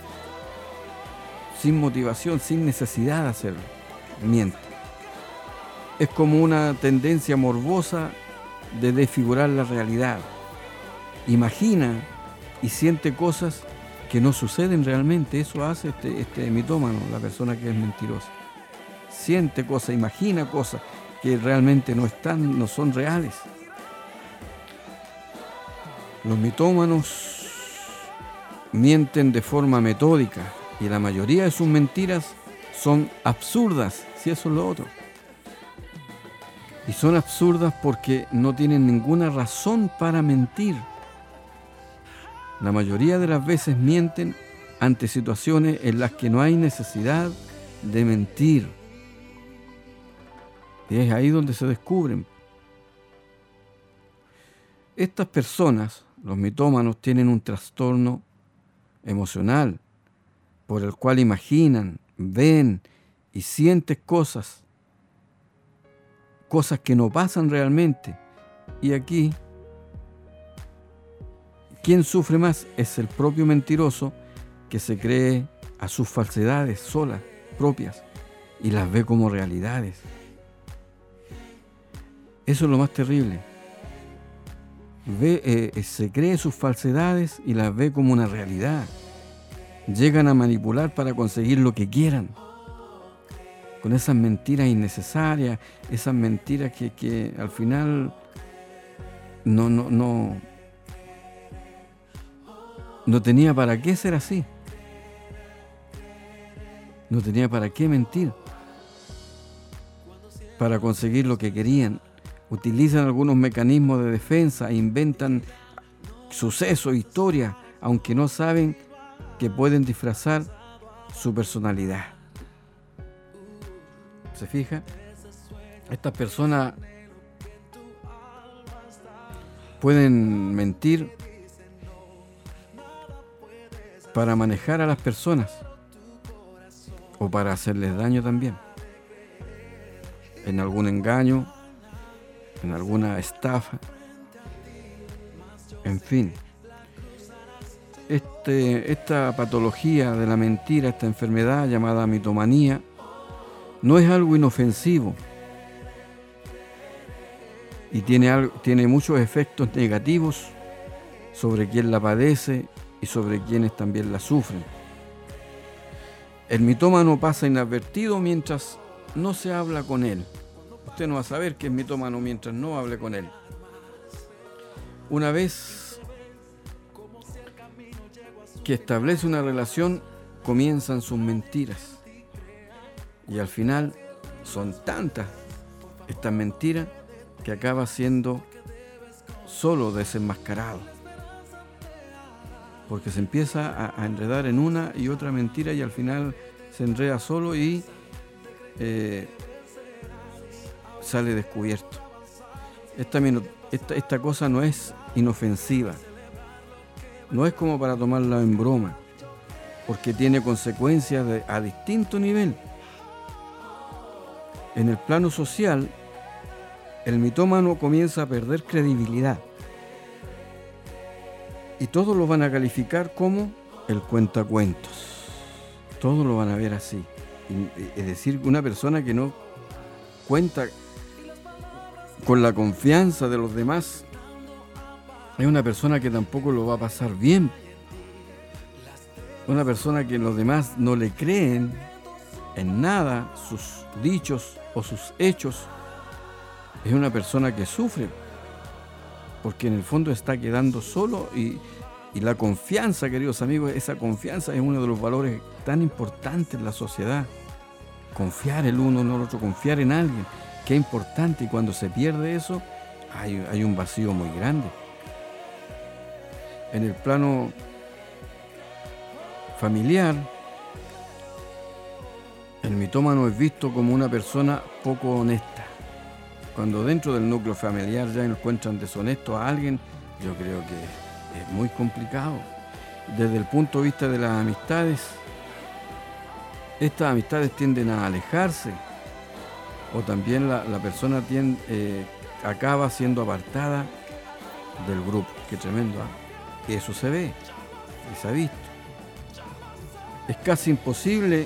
sin motivación, sin necesidad de hacerlo, miente. Es como una tendencia morbosa de desfigurar la realidad. Imagina y siente cosas que no suceden realmente. Eso hace este mitómano, la persona que es mentirosa. Siente cosas, imagina cosas que realmente no son reales. Los mitómanos mienten de forma metódica y la mayoría de sus mentiras son absurdas, si eso es lo otro. Y son absurdas porque no tienen ninguna razón para mentir. La mayoría de las veces mienten ante situaciones en las que no hay necesidad de mentir. Y es ahí donde se descubren. Estas personas, los mitómanos, tienen un trastorno emocional por el cual imaginan, ven y sienten cosas que no pasan realmente. Y aquí, quien sufre más es el propio mentiroso, que se cree a sus falsedades solas, propias, y las ve como realidades. Eso es lo más terrible. Se cree sus falsedades y las ve como una realidad. Llegan a manipular para conseguir lo que quieran, con esas mentiras innecesarias, esas mentiras que al final no tenía para qué ser así. No tenía para qué mentir para conseguir lo que querían. Utilizan algunos mecanismos de defensa, inventan sucesos, historias, aunque no saben que pueden disfrazar su personalidad. ¿Se fija? Estas personas pueden mentir para manejar a las personas o para hacerles daño también, en algún engaño, en alguna estafa, en fin. Esta patología de la mentira, esta enfermedad llamada mitomanía, no es algo inofensivo y tiene muchos efectos negativos sobre quien la padece y sobre quienes también la sufren. El mitómano pasa inadvertido mientras no se habla con él. Usted no va a saber que es mitómano mientras no hable con él. Una vez que establece una relación, comienzan sus mentiras. Y al final son tantas estas mentiras que acaba siendo solo desenmascarado. Porque se empieza a enredar en una y otra mentira y al final se enreda solo y sale descubierto. Esta cosa no es inofensiva, no es como para tomarla en broma, porque tiene consecuencias a distinto nivel. En el plano social, el mitómano comienza a perder credibilidad y todos lo van a calificar como el cuentacuentos. Todos lo van a ver así. Es decir, una persona que no cuenta con la confianza de los demás es una persona que tampoco lo va a pasar bien. Una persona que los demás no le creen en nada, sus dichos o sus hechos, es una persona que sufre, porque en el fondo está quedando solo y la confianza, queridos amigos, esa confianza es uno de los valores tan importantes en la sociedad. Confiar el uno en el otro, confiar en alguien, que es importante, y cuando se pierde eso, hay un vacío muy grande. En el plano familiar, el mitómano es visto como una persona poco honesta. Cuando dentro del núcleo familiar ya encuentran deshonesto a alguien, yo creo que es muy complicado. Desde el punto de vista de las amistades, estas amistades tienden a alejarse, o también la persona acaba siendo apartada del grupo. Qué tremendo, ¿eh? Eso se ve y se ha visto. Es casi imposible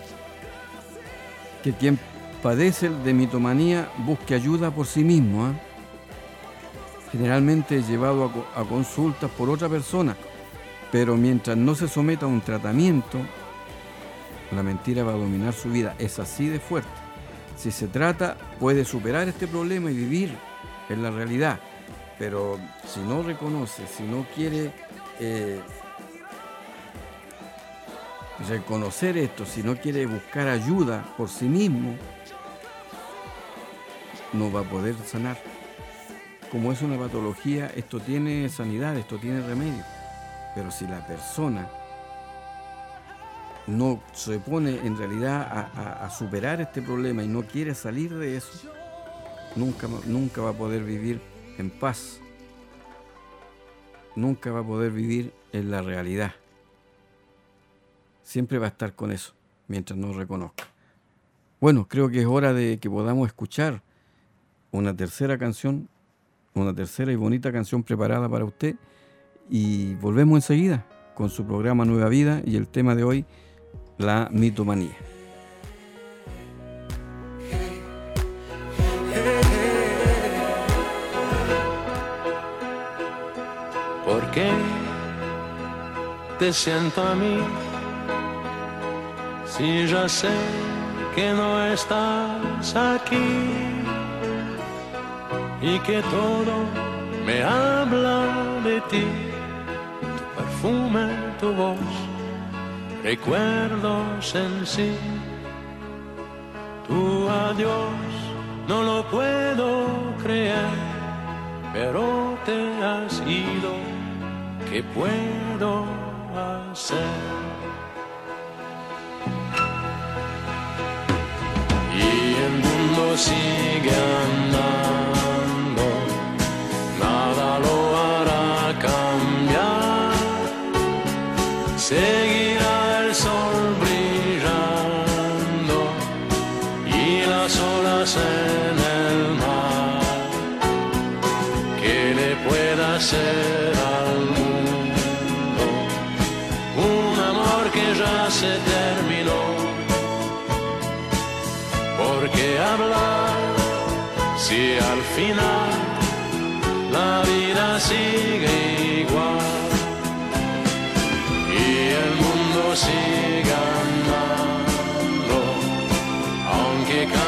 que quien padece de mitomanía busque ayuda por sí mismo, ¿eh? Generalmente es llevado a consultas por otra persona, pero mientras no se someta a un tratamiento, la mentira va a dominar su vida. Es así de fuerte. Si se trata, puede superar este problema y vivir en la realidad, pero si no reconoce, si no quiere reconocer esto, si no quiere buscar ayuda por sí mismo, no va a poder sanar. Como es una patología, esto tiene sanidad, esto tiene remedio. Pero si la persona no se pone en realidad a superar este problema y no quiere salir de eso, nunca va a poder vivir en paz. Nunca va a poder vivir en la realidad. Siempre va a estar con eso, mientras no reconozca. Bueno, creo que es hora de que podamos escuchar una tercera canción, una tercera y bonita canción preparada para usted, y volvemos enseguida con su programa Nueva Vida y el tema de hoy, la mitomanía. ¿Por qué te siento a mí si ya sé que no estás aquí y que todo me habla de ti? Tu perfume, tu voz, recuerdos en sí. Tu adiós no lo puedo creer, pero te has ido. ¿Qué puedo hacer? Y el mundo sigue andando, nada lo hará cambiar. Seguirá el sol brillando y las olas en el mar. ¿Qué le pueda hacer al mundo? Un amor que ya se terminó. ¿Por qué hablar si al final la vida sigue igual? Y el mundo sigue andando, aunque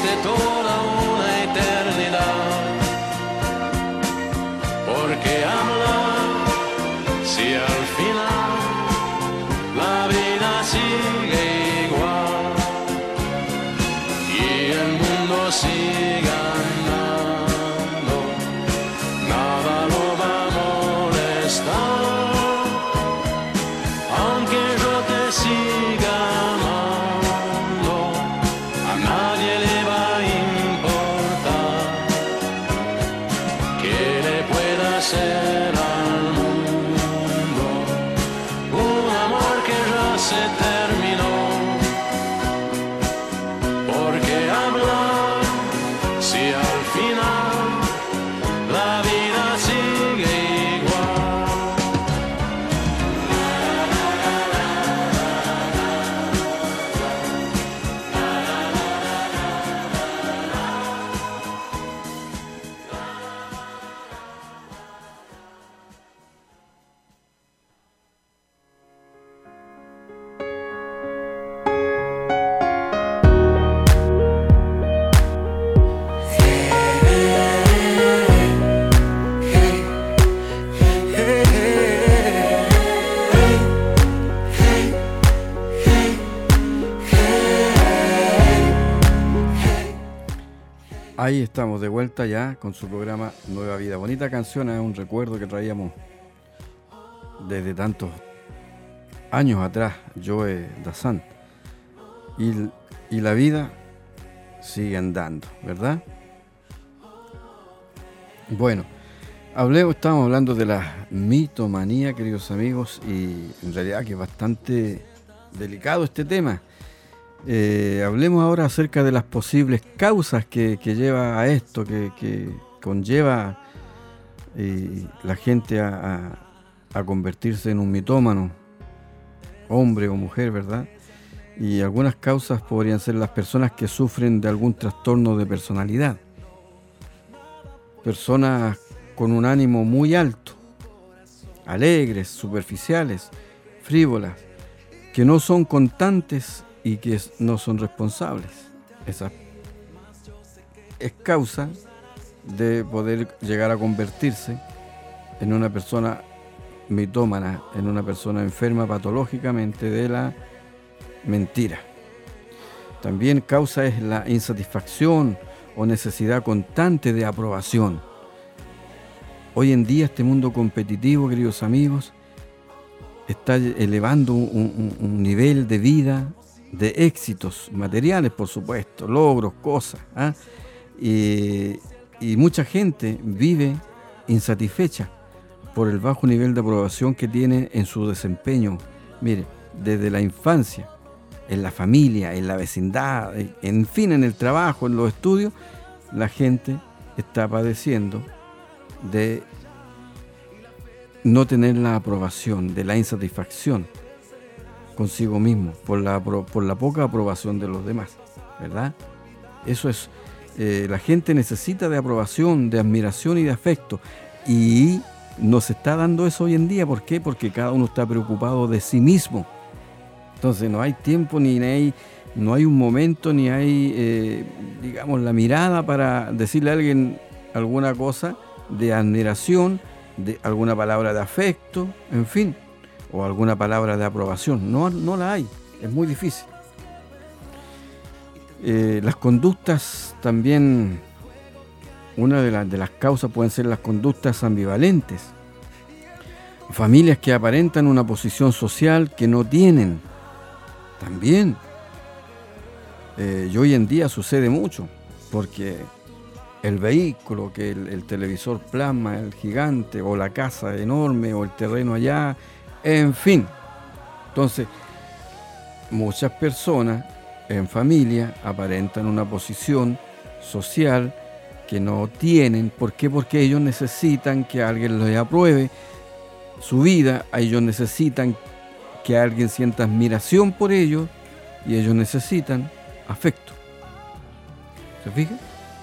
existe toda una eternidad. ¿Por qué hablar si al final la vida sigue igual y el mundo sigue andando? Nada lo va a molestar, aunque yo te siga amando, a nadie le va a importar que le pueda hacer al mundo un amor que ya se terminó. ¿Por qué hablar si al final la vida sigue igual? Ahí estamos de vuelta ya con su programa Nueva Vida. Bonita canción, es un recuerdo que traíamos desde tantos años atrás, Joe Dassin. Y la vida sigue andando, ¿verdad? Bueno, estamos hablando de la mitomanía, queridos amigos, y en realidad que es bastante delicado este tema. Hablemos ahora acerca de las posibles causas que lleva a esto, que conlleva la gente a convertirse en un mitómano, hombre o mujer, ¿verdad? Y algunas causas podrían ser las personas que sufren de algún trastorno de personalidad, personas con un ánimo muy alto, alegres, superficiales, frívolas, que no son constantes y que no son responsables. Esa es causa de poder llegar a convertirse en una persona mitómana, en una persona enferma patológicamente de la mentira. También causa es la insatisfacción o necesidad constante de aprobación. Hoy en día este mundo competitivo, queridos amigos, está elevando un nivel de vida, de éxitos materiales, por supuesto, logros, cosas, ¿ah? Y mucha gente vive insatisfecha por el bajo nivel de aprobación que tiene en su desempeño. Mire, desde la infancia, en la familia, en la vecindad, en fin, en el trabajo, en los estudios, la gente está padeciendo de no tener la aprobación, de la insatisfacción consigo mismo, por la poca aprobación de los demás, ¿verdad? Eso es, la gente necesita de aprobación, de admiración y de afecto, y nos está dando eso hoy en día. ¿Por qué? Porque cada uno está preocupado de sí mismo. Entonces no hay tiempo, no hay un momento, ni hay, digamos, la mirada para decirle a alguien alguna cosa de admiración, de alguna palabra de afecto, en fin, o alguna palabra de aprobación. No la hay, es muy difícil. Las conductas también, una de las causas pueden ser las conductas ambivalentes. Familias que aparentan una posición social que no tienen. También. Y hoy en día sucede mucho, porque el vehículo, que el televisor plasma, el gigante, o la casa enorme, o el terreno allá, en fin. Entonces, muchas personas en familia aparentan una posición social que no tienen. ¿Por qué? Porque ellos necesitan que alguien les apruebe su vida, ellos necesitan que alguien sienta admiración por ellos, y ellos necesitan afecto. ¿Se fijan?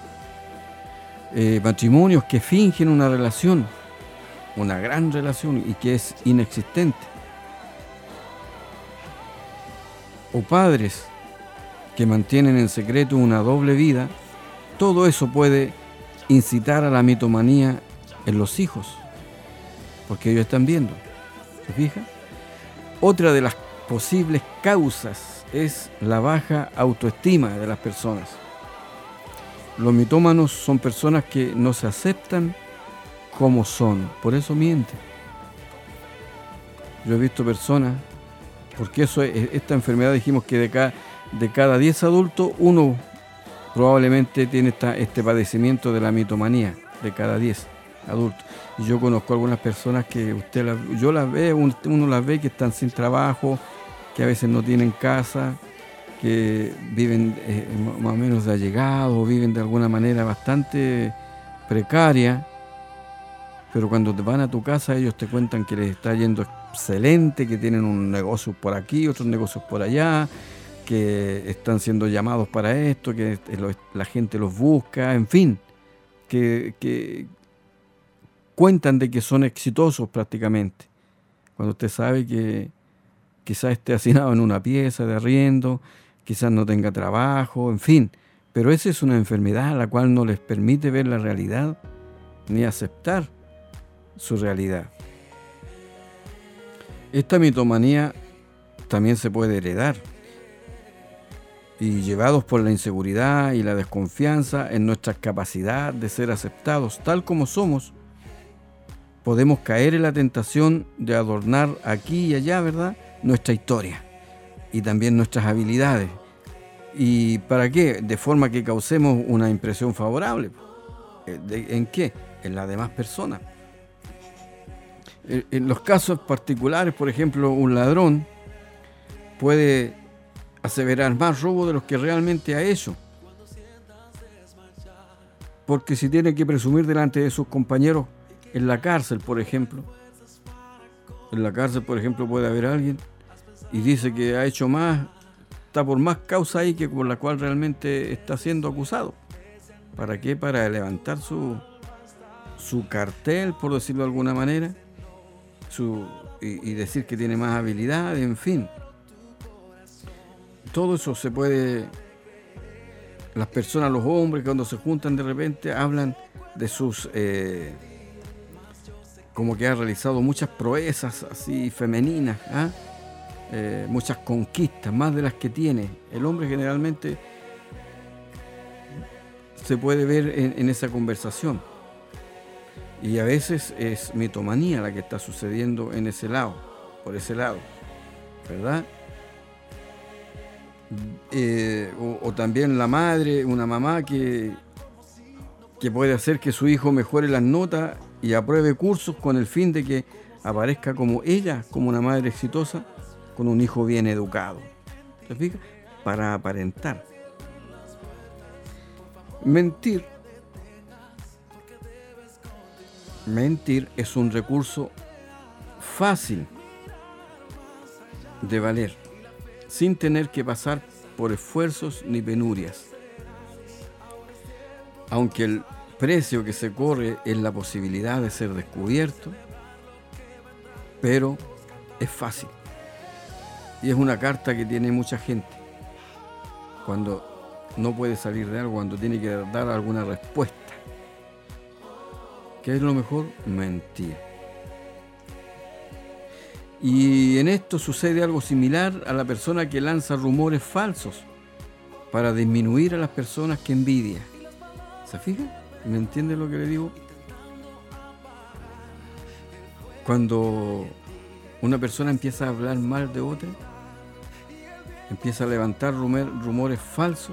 Matrimonios que fingen una relación, una gran relación, y que es inexistente. O padres que mantienen en secreto una doble vida, todo eso puede incitar a la mitomanía en los hijos, porque ellos están viendo. ¿Se fija? Otra de las posibles causas es la baja autoestima de las personas. Los mitómanos son personas que no se aceptan como son, por eso mienten. Yo he visto personas, porque esta enfermedad dijimos que de cada 10 adultos, uno probablemente tiene este padecimiento de la mitomanía, de cada 10 adultos. Y yo conozco algunas personas que uno las ve que están sin trabajo, que a veces no tienen casa, que viven más o menos de allegados, viven de alguna manera bastante precaria, pero cuando te van a tu casa ellos te cuentan que les está yendo excelente, que tienen un negocio por aquí, otros negocios por allá, que están siendo llamados para esto, que la gente los busca, en fin, que cuentan de que son exitosos prácticamente, cuando usted sabe que quizás esté hacinado en una pieza de arriendo, quizás no tenga trabajo, en fin, pero esa es una enfermedad a la cual no les permite ver la realidad ni aceptar su realidad. Esta mitomanía también se puede heredar, y llevados por la inseguridad y la desconfianza en nuestra capacidad de ser aceptados tal como somos, podemos caer en la tentación de adornar aquí y allá, ¿verdad?, nuestra historia y también nuestras habilidades. ¿Y para qué? De forma que causemos una impresión favorable. ¿En qué? En las demás personas. En los casos particulares, por ejemplo, un ladrón puede aseverar más robo de los que realmente ha hecho. Porque si tiene que presumir delante de sus compañeros en la cárcel, por ejemplo, puede haber alguien y dice que ha hecho más, está por más causa ahí que por la cual realmente está siendo acusado. ¿Para qué? Para levantar su cartel, por decirlo de alguna manera, y decir que tiene más habilidad, en fin. Todo eso se puede... Las personas, los hombres, cuando se juntan de repente, hablan de sus... como que ha realizado muchas proezas así femeninas, muchas conquistas, más de las que tiene. El hombre generalmente se puede ver en esa conversación. Y a veces es mitomanía la que está sucediendo por ese lado, ¿verdad? O también la madre, una mamá que puede hacer que su hijo mejore las notas y apruebe cursos con el fin de que aparezca como ella, como una madre exitosa, con un hijo bien educado. ¿Se fija? Para aparentar. Mentir es un recurso fácil de valer, sin tener que pasar por esfuerzos ni penurias. Aunque el precio que se corre es la posibilidad de ser descubierto, pero es fácil. Y es una carta que tiene mucha gente cuando no puede salir de algo, cuando tiene que dar alguna respuesta. ¿Qué es lo mejor? Mentir. Y en esto sucede algo similar a la persona que lanza rumores falsos para disminuir a las personas que envidia. ¿Se fija? ¿Me entiende lo que le digo? Cuando una persona empieza a hablar mal de otra, empieza a levantar rumores falsos.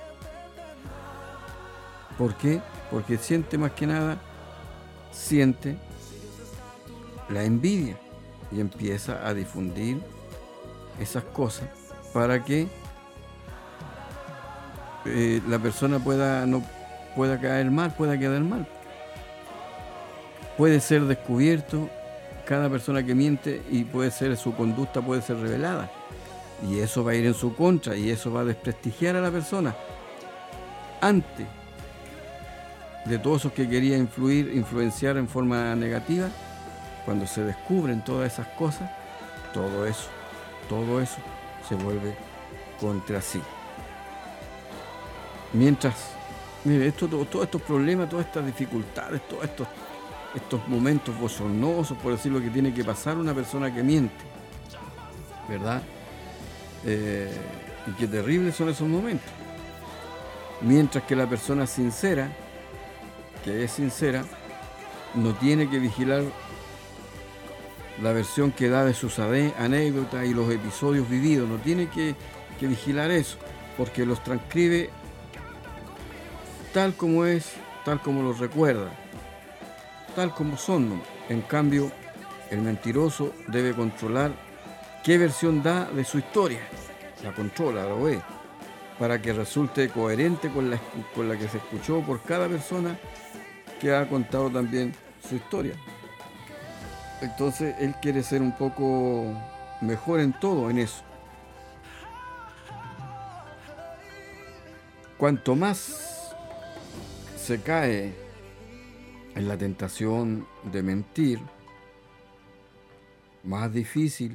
¿Por qué? Porque más que nada siente la envidia y empieza a difundir esas cosas para que la persona pueda quedar mal. Puede ser descubierto cada persona que miente y su conducta puede ser revelada. Y eso va a ir en su contra y eso va a desprestigiar a la persona. Antes de todos esos que quería influenciar en forma negativa, cuando se descubren todas esas cosas, todo eso se vuelve contra sí. mientras, mire, todos estos problemas, todas estas dificultades, todos estos momentos bochornosos, por decirlo, que tiene que pasar una persona que miente, ¿verdad? Y qué terribles son esos momentos. Mientras que la persona sincera, que es sincera, no tiene que vigilar la versión que da de sus anécdotas y los episodios vividos, no tiene que vigilar eso, porque los transcribe tal como es, tal como los recuerda, tal como son, ¿no? En cambio, el mentiroso debe controlar qué versión da de su historia, la controla, lo ve, para que resulte coherente con la que se escuchó por cada persona que ha contado también su historia. Entonces él quiere ser un poco mejor en todo, en eso. Cuanto más se cae en la tentación de mentir, más difícil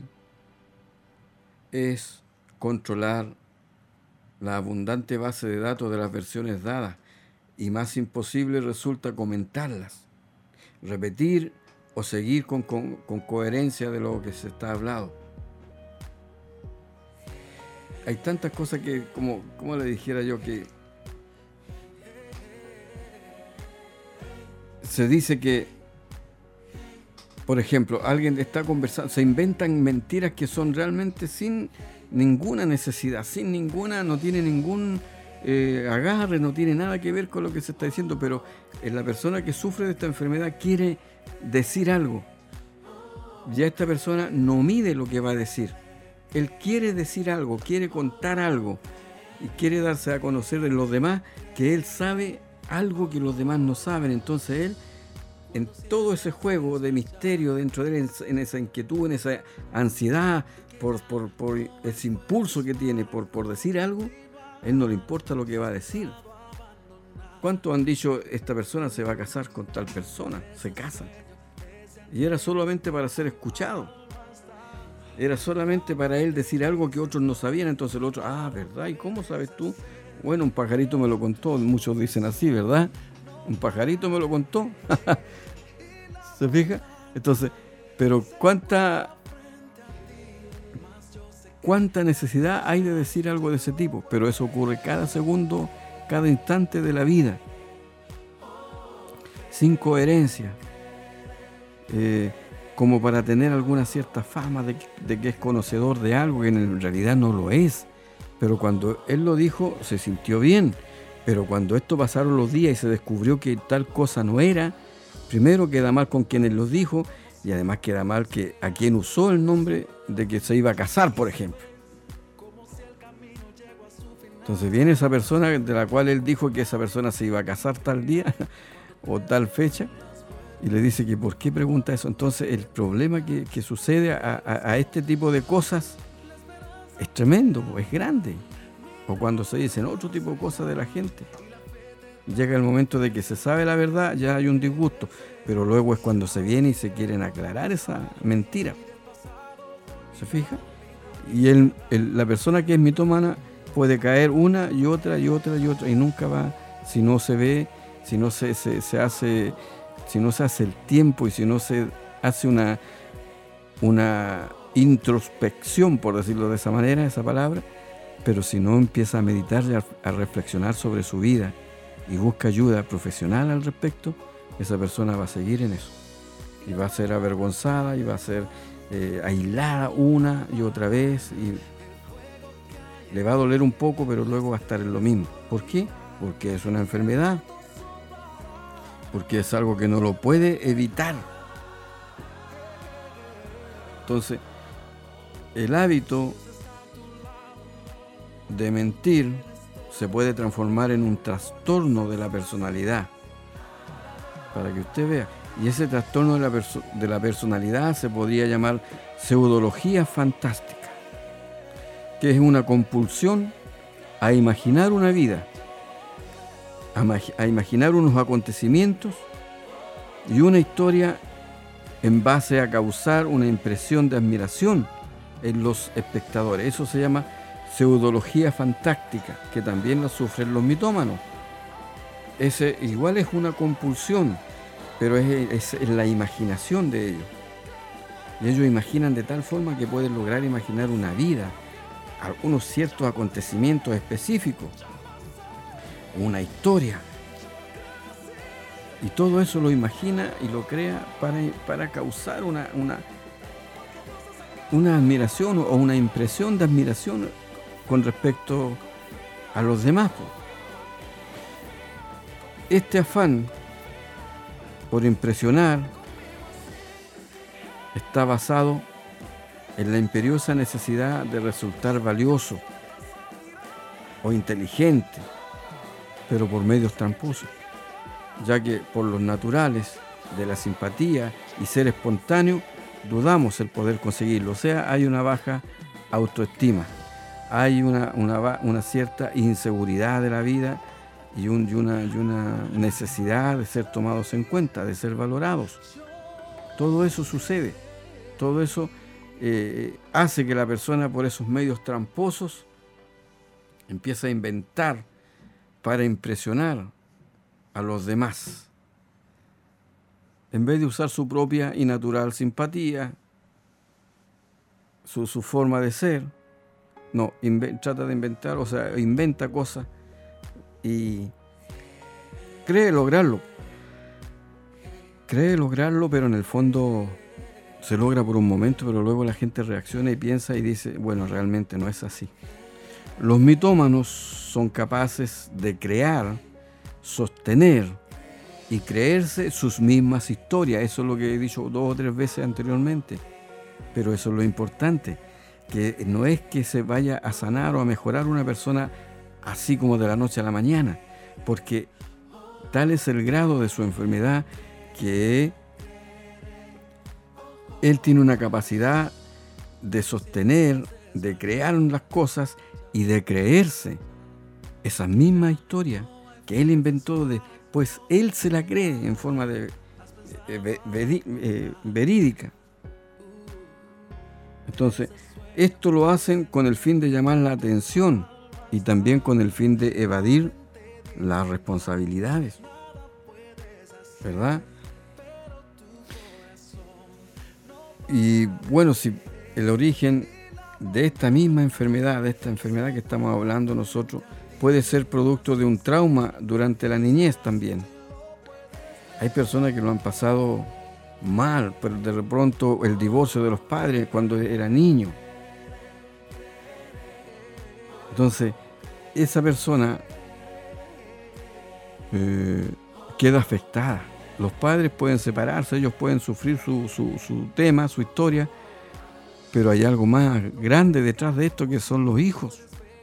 es controlar la abundante base de datos de las versiones dadas, y más imposible resulta comentarlas, repetir o seguir con coherencia de lo que se está hablando. Hay tantas cosas que, como le dijera yo, que se dice que, por ejemplo, alguien está conversando, se inventan mentiras que son realmente sin ninguna necesidad, no tiene ningún agarre, no tiene nada que ver con lo que se está diciendo, pero la persona que sufre de esta enfermedad quiere decir algo. Ya esta persona no mide lo que va a decir. Él quiere decir algo, quiere contar algo y quiere darse a conocer de los demás que él sabe algo que los demás no saben. Entonces él, en todo ese juego de misterio dentro de él, en esa inquietud, en esa ansiedad por ese impulso que tiene por decir algo, él no le importa lo que va a decir. ¿Cuántos han dicho, esta persona se va a casar con tal persona? Se casan. Y era solamente para ser escuchado. Era solamente para él decir algo que otros no sabían. Entonces el otro, ¿verdad? ¿Y cómo sabes tú? Bueno, un pajarito me lo contó. Muchos dicen así, ¿verdad? Un pajarito me lo contó. ¿Se fija? Entonces, pero ¿cuánta necesidad hay de decir algo de ese tipo? Pero eso ocurre cada segundo, cada instante de la vida, sin coherencia, como para tener alguna cierta fama de que es conocedor de algo que en realidad no lo es. Pero cuando él lo dijo, se sintió bien. Pero cuando esto pasaron los días y se descubrió que tal cosa no era, primero queda mal con quienes lo dijo, y además queda mal que a quien usó el nombre de que se iba a casar, por ejemplo. Entonces viene esa persona de la cual él dijo que esa persona se iba a casar tal día o tal fecha, y le dice que por qué pregunta eso. Entonces el problema que sucede a este tipo de cosas es tremendo, es grande. O cuando se dicen otro tipo de cosas de la gente, llega el momento de que se sabe la verdad, ya hay un disgusto, pero luego es cuando se viene y se quieren aclarar esa mentira. ¿Se fija? Y la persona que es mitómana puede caer una y otra y otra y otra, y nunca va, si no se ve, si no se hace el tiempo y si no se hace una introspección, por decirlo de esa manera, esa palabra, pero si no empieza a meditar y a reflexionar sobre su vida y busca ayuda profesional al respecto, esa persona va a seguir en eso y va a ser avergonzada y va a ser aislada una y otra vez, y le va a doler un poco, pero luego va a estar en lo mismo. ¿Por qué? Porque es una enfermedad, porque es algo que no lo puede evitar. Entonces, el hábito de mentir se puede transformar en un trastorno de la personalidad, para que usted vea. Y ese trastorno de la personalidad se podría llamar pseudología fantástica, que es una compulsión a imaginar una vida, a imaginar unos acontecimientos y una historia en base a causar una impresión de admiración en los espectadores. Eso se llama pseudología fantástica, que también la sufren los mitómanos. Ese igual es una compulsión, pero es la imaginación de ellos. Y ellos imaginan de tal forma que pueden lograr imaginar una vida, algunos ciertos acontecimientos específicos, una historia. Y todo eso lo imagina y lo crea para causar una admiración o una impresión de admiración con respecto a los demás. Este afán por impresionar está basado en la imperiosa necesidad de resultar valioso o inteligente, pero por medios tramposos, ya que por los naturales de la simpatía y ser espontáneo dudamos el poder conseguirlo. O sea, hay una baja autoestima, hay una cierta inseguridad de la vida y una necesidad de ser tomados en cuenta, de ser valorados. Todo eso sucede, todo eso hace que la persona por esos medios tramposos empiece a inventar para impresionar a los demás, en vez de usar su propia y natural simpatía, su forma de ser. No, trata de inventar, o sea, inventa cosas y cree lograrlo, pero en el fondo se logra por un momento, pero luego la gente reacciona y piensa y dice, bueno, realmente no es así. Los mitómanos son capaces de crear, sostener y creerse sus mismas historias. Eso es lo que he dicho 2 o 3 veces anteriormente. Pero eso es lo importante, que no es que se vaya a sanar o a mejorar una persona así como de la noche a la mañana, porque tal es el grado de su enfermedad que él tiene una capacidad de sostener, de crear las cosas y de creerse esa misma historia que él inventó, pues él se la cree en forma verídica. Entonces, esto lo hacen con el fin de llamar la atención y también con el fin de evadir las responsabilidades, ¿verdad? Y bueno, si el origen de esta misma enfermedad, de esta enfermedad que estamos hablando nosotros, puede ser producto de un trauma durante la niñez también. Hay personas que lo han pasado mal, pero de pronto el divorcio de los padres cuando era niño. Entonces, esa persona queda afectada. Los padres pueden separarse, ellos pueden sufrir su tema, su historia, pero hay algo más grande detrás de esto que son los hijos.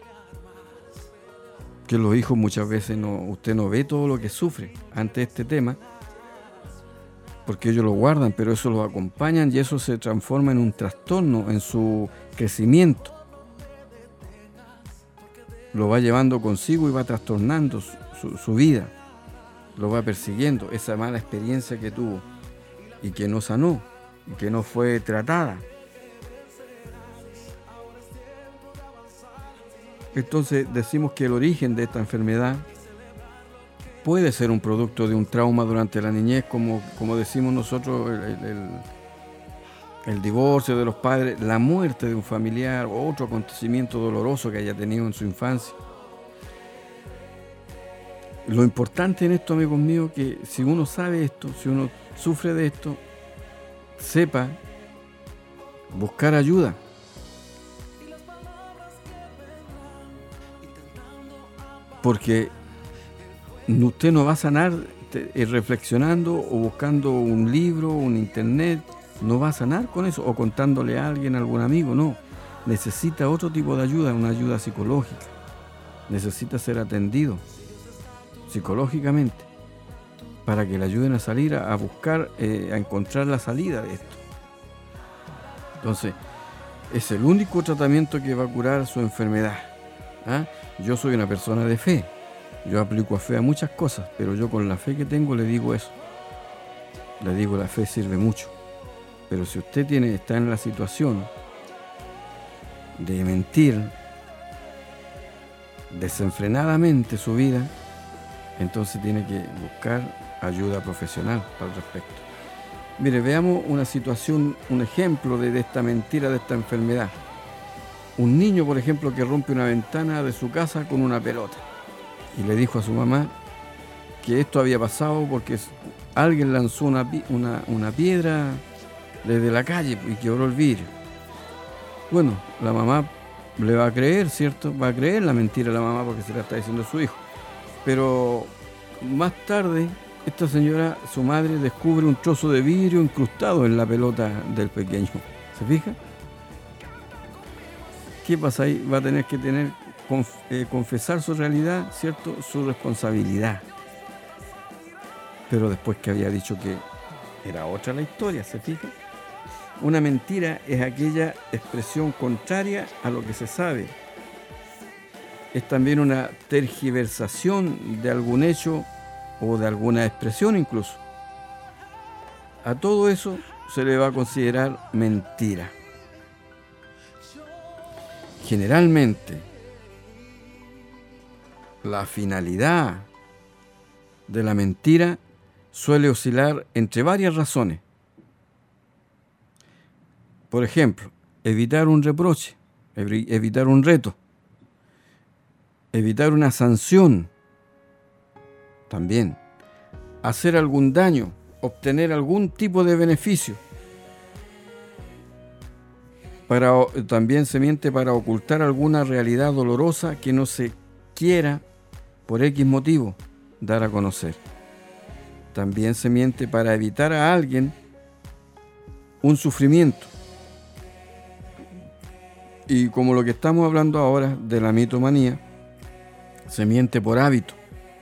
Que los hijos muchas veces usted no ve todo lo que sufre ante este tema, porque ellos lo guardan, pero eso los acompañan y eso se transforma en un trastorno en su crecimiento. Lo va llevando consigo y va trastornando su vida. Lo va persiguiendo, esa mala experiencia que tuvo y que no sanó, y que no fue tratada. Entonces decimos que el origen de esta enfermedad puede ser un producto de un trauma durante la niñez, como decimos nosotros, el divorcio de los padres, la muerte de un familiar o otro acontecimiento doloroso que haya tenido en su infancia. Lo importante en esto, amigos míos, que si uno sabe esto, si uno sufre de esto, sepa buscar ayuda. Porque usted no va a sanar reflexionando o buscando un libro, un internet, no va a sanar con eso, o contándole a alguien, a algún amigo, no. Necesita otro tipo de ayuda, una ayuda psicológica. Necesita ser atendido psicológicamente para que le ayuden a salir, a buscar, a encontrar la salida de esto. Entonces, es el único tratamiento que va a curar su enfermedad. ¿Ah? Yo soy una persona de fe, yo aplico a fe a muchas cosas, pero yo con la fe que tengo le digo eso. Le digo, la fe sirve mucho. Pero si usted está en la situación de mentir, desenfrenadamente su vida, entonces tiene que buscar ayuda profesional al respecto. Mire, veamos una situación, un ejemplo de esta mentira, de esta enfermedad. Un niño, por ejemplo, que rompe una ventana de su casa con una pelota y le dijo a su mamá que esto había pasado porque alguien lanzó una piedra desde la calle y quebró el vidrio. Bueno, la mamá le va a creer, ¿cierto? Va a creer la mentira a la mamá porque se la está diciendo a su hijo. Pero más tarde, esta señora, su madre, descubre un trozo de vidrio incrustado en la pelota del pequeño. ¿Se fija? ¿Qué pasa ahí? Va a tener que confesar su realidad, ¿cierto? Su responsabilidad. Pero después que había dicho que era otra la historia, ¿se fija? Una mentira es aquella expresión contraria a lo que se sabe. Es también una tergiversación de algún hecho o de alguna expresión incluso. A todo eso se le va a considerar mentira. Generalmente, la finalidad de la mentira suele oscilar entre varias razones. Por ejemplo, evitar un reproche, evitar un reto, evitar una sanción, también, hacer algún daño, obtener algún tipo de beneficio. También se miente para ocultar alguna realidad dolorosa que no se quiera, por X motivo, dar a conocer. También se miente para evitar a alguien un sufrimiento. Y como lo que estamos hablando ahora de la mitomanía, se miente por hábito.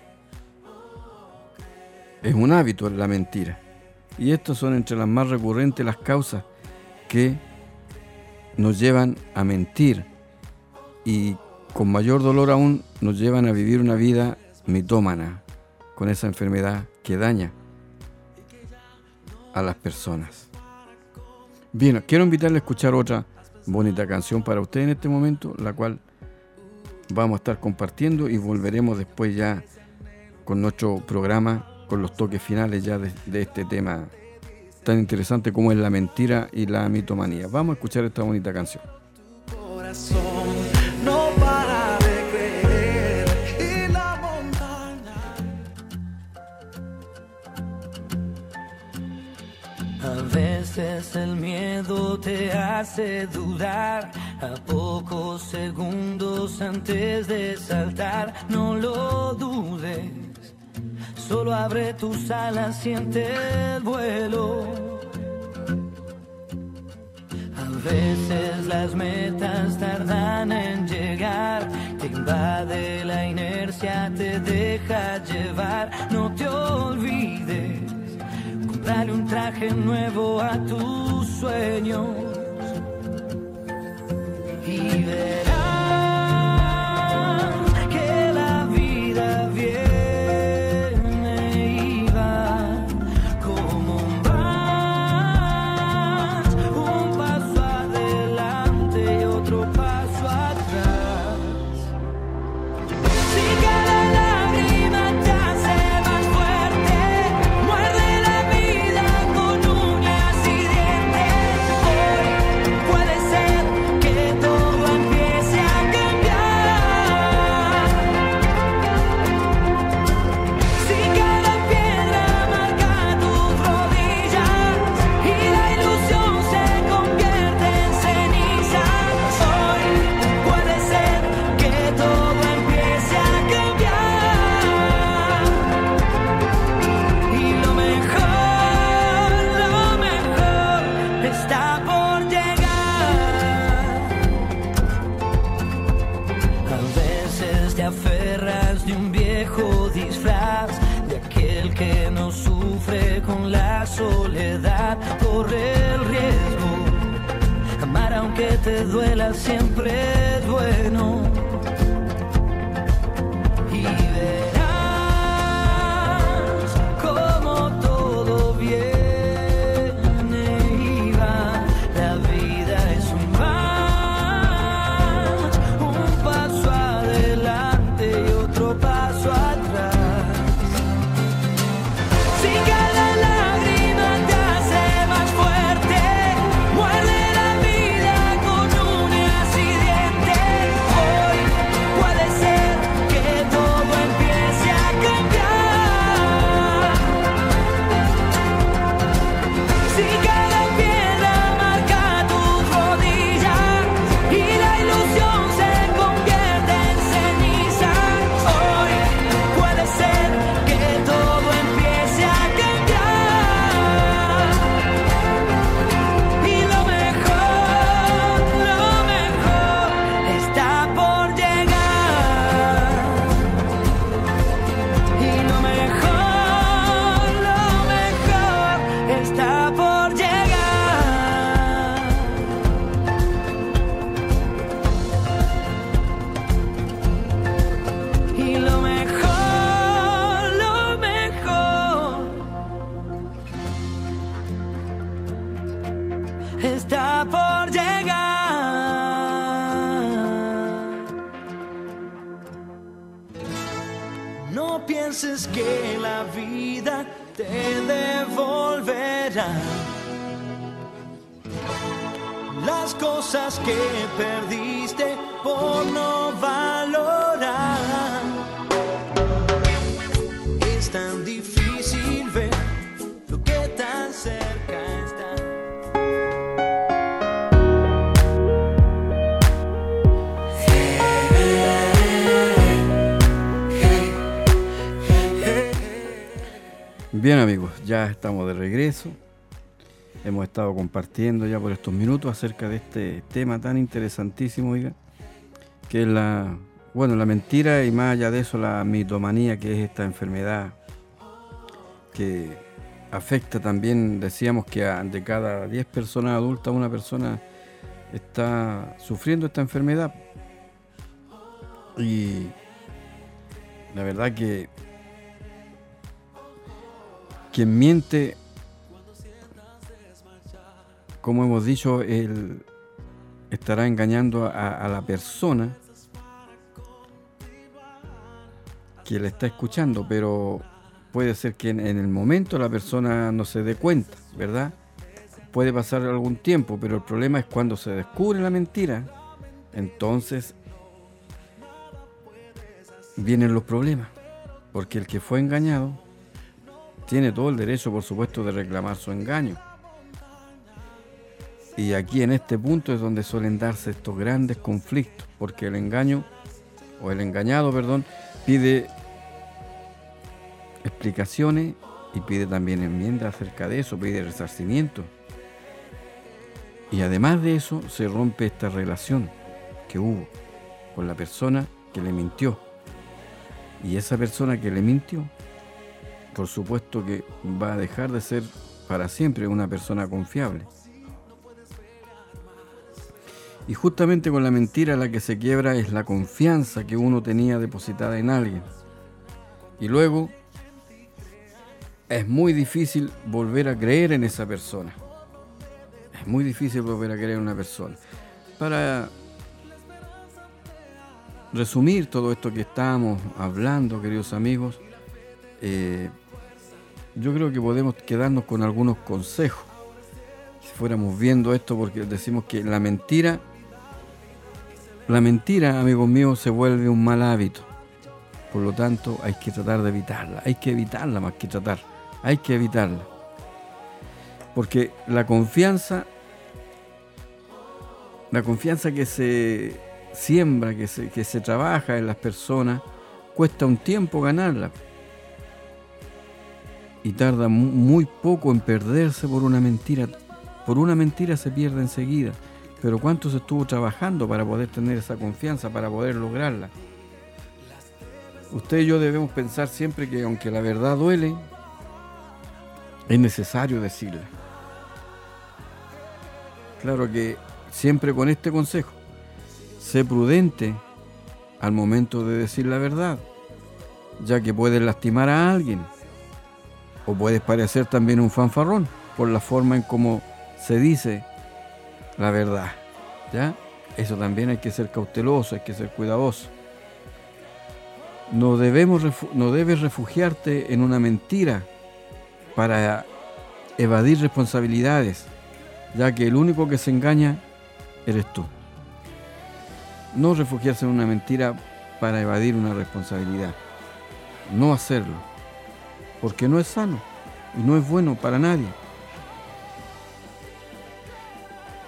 Es un hábito la mentira. Y estas son entre las más recurrentes las causas que nos llevan a mentir y con mayor dolor aún nos llevan a vivir una vida mitómana, con esa enfermedad que daña a las personas. Bien, quiero invitarle a escuchar otra bonita canción para usted en este momento, la cual vamos a estar compartiendo y volveremos después ya con nuestro programa, con los toques finales ya de este tema tan interesante como es la mentira y la mitomanía. Vamos a escuchar esta bonita canción. Corazón no para de creer y la montaña. A veces el miedo te hace dudar, a pocos segundos antes de saltar. No lo dudes, solo abre tus alas, siente el vuelo. A veces las metas tardan en llegar, te invade la inercia, te deja llevar. No te olvides, comprale un traje nuevo a tus sueños y verás que la vida viene. Soledad, corre el riesgo. Amar aunque te duela siempre es bueno. Y verás como todo viene y va. La vida es un paso adelante. Si cada piedra marca tus rodillas y la ilusión se convierte en ceniza, hoy puede ser que todo empiece a cambiar. Y lo mejor está por llegar. Y lo mejor está por llegar. Y lo mejor está por llegar. No pienses que la vida te devolverá las cosas que perdiste por no valorar. Es tan difícil ver lo que tan cerca está. Bien amigos, ya estamos de regreso. Hemos estado compartiendo ya por estos minutos acerca de este tema tan interesantísimo, oiga, que es la mentira y más allá de eso la mitomanía, que es esta enfermedad que afecta también, decíamos que de cada 10 personas adultas una persona está sufriendo esta enfermedad. Y la verdad que quien miente, como hemos dicho, él estará engañando a la persona que le está escuchando, pero puede ser que en el momento la persona no se dé cuenta, ¿verdad? Puede pasar algún tiempo, pero el problema es cuando se descubre la mentira, entonces vienen los problemas, porque el que fue engañado tiene todo el derecho, por supuesto, de reclamar su engaño. Y aquí en este punto es donde suelen darse estos grandes conflictos, porque el engañado, pide explicaciones y pide también enmiendas acerca de eso, pide resarcimiento. Y además de eso, se rompe esta relación que hubo con la persona que le mintió. Y esa persona que le mintió, por supuesto que va a dejar de ser para siempre una persona confiable. Y justamente con la mentira la que se quiebra es la confianza que uno tenía depositada en alguien. Y luego es muy difícil volver a creer en esa persona. Es muy difícil volver a creer en una persona. Para resumir todo esto que estamos hablando, queridos amigos, yo creo que podemos quedarnos con algunos consejos. Si fuéramos viendo esto, porque decimos que la mentira, amigos míos, se vuelve un mal hábito. Por lo tanto, hay que tratar de evitarla. Hay que evitarla más que tratar. Hay que evitarla. Porque la confianza que se siembra, que se trabaja en las personas, cuesta un tiempo ganarla. Y tarda muy poco en perderse por una mentira. Por una mentira se pierde enseguida. Pero ¿cuánto se estuvo trabajando para poder tener esa confianza, para poder lograrla? Usted y yo debemos pensar siempre que aunque la verdad duele, es necesario decirla. Claro que siempre con este consejo, sé prudente al momento de decir la verdad, ya que puedes lastimar a alguien. O puedes parecer también un fanfarrón por la forma en cómo se dice la verdad, ¿ya? Eso también hay que ser cauteloso, hay que ser cuidadoso. No debes refugiarte en una mentira para evadir responsabilidades, ya que el único que se engaña eres tú. No refugiarse en una mentira para evadir una responsabilidad. No hacerlo. Porque no es sano y no es bueno para nadie.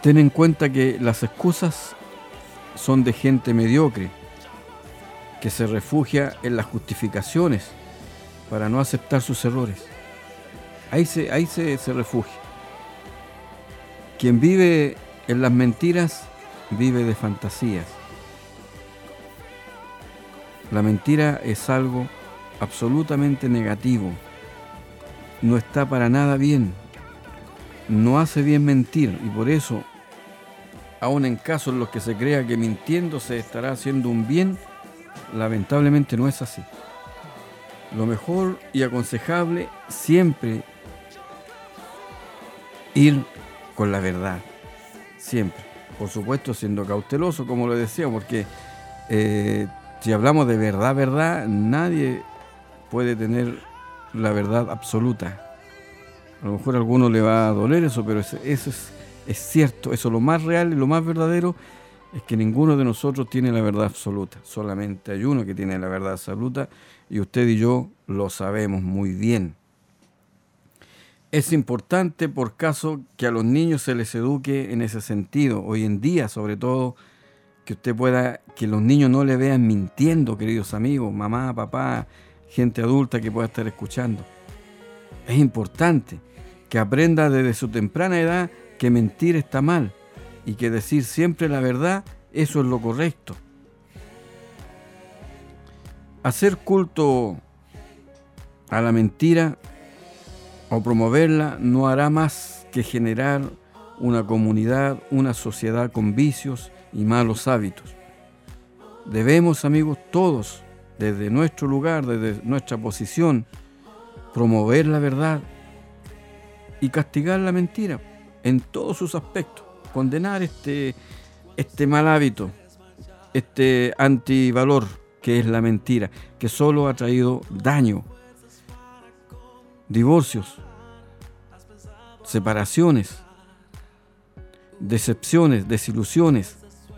Ten en cuenta que las excusas son de gente mediocre, que se refugia en las justificaciones para no aceptar sus errores. Ahí se refugia. Quien vive en las mentiras vive de fantasías. La mentira es algo absolutamente negativo. No está para nada bien. No hace bien mentir, y por eso, aun en casos en los que se crea que mintiendo se estará haciendo un bien, lamentablemente no es así. Lo mejor y aconsejable siempre ir con la verdad, siempre. Por supuesto siendo cauteloso, como lo decía, porque si hablamos de verdad, nadie puede tener la verdad absoluta. A lo mejor a alguno le va a doler eso, pero eso es cierto. Eso es lo más real y lo más verdadero, es que ninguno de nosotros tiene la verdad absoluta. Solamente hay uno que tiene la verdad absoluta, y usted y yo lo sabemos muy bien. Es importante, por caso, que a los niños se les eduque en ese sentido. Hoy en día, sobre todo, que los niños no le vean mintiendo, queridos amigos, mamá, papá, gente adulta que pueda estar escuchando. Es importante que aprenda desde su temprana edad que mentir está mal y que decir siempre la verdad, eso es lo correcto. Hacer culto a la mentira o promoverla no hará más que generar una comunidad, una sociedad con vicios y malos hábitos. Debemos, amigos, todos, desde nuestro lugar, desde nuestra posición, promover la verdad y castigar la mentira en todos sus aspectos. Condenar este mal hábito, este antivalor que es la mentira, que solo ha traído daño, divorcios, separaciones, decepciones, desilusiones.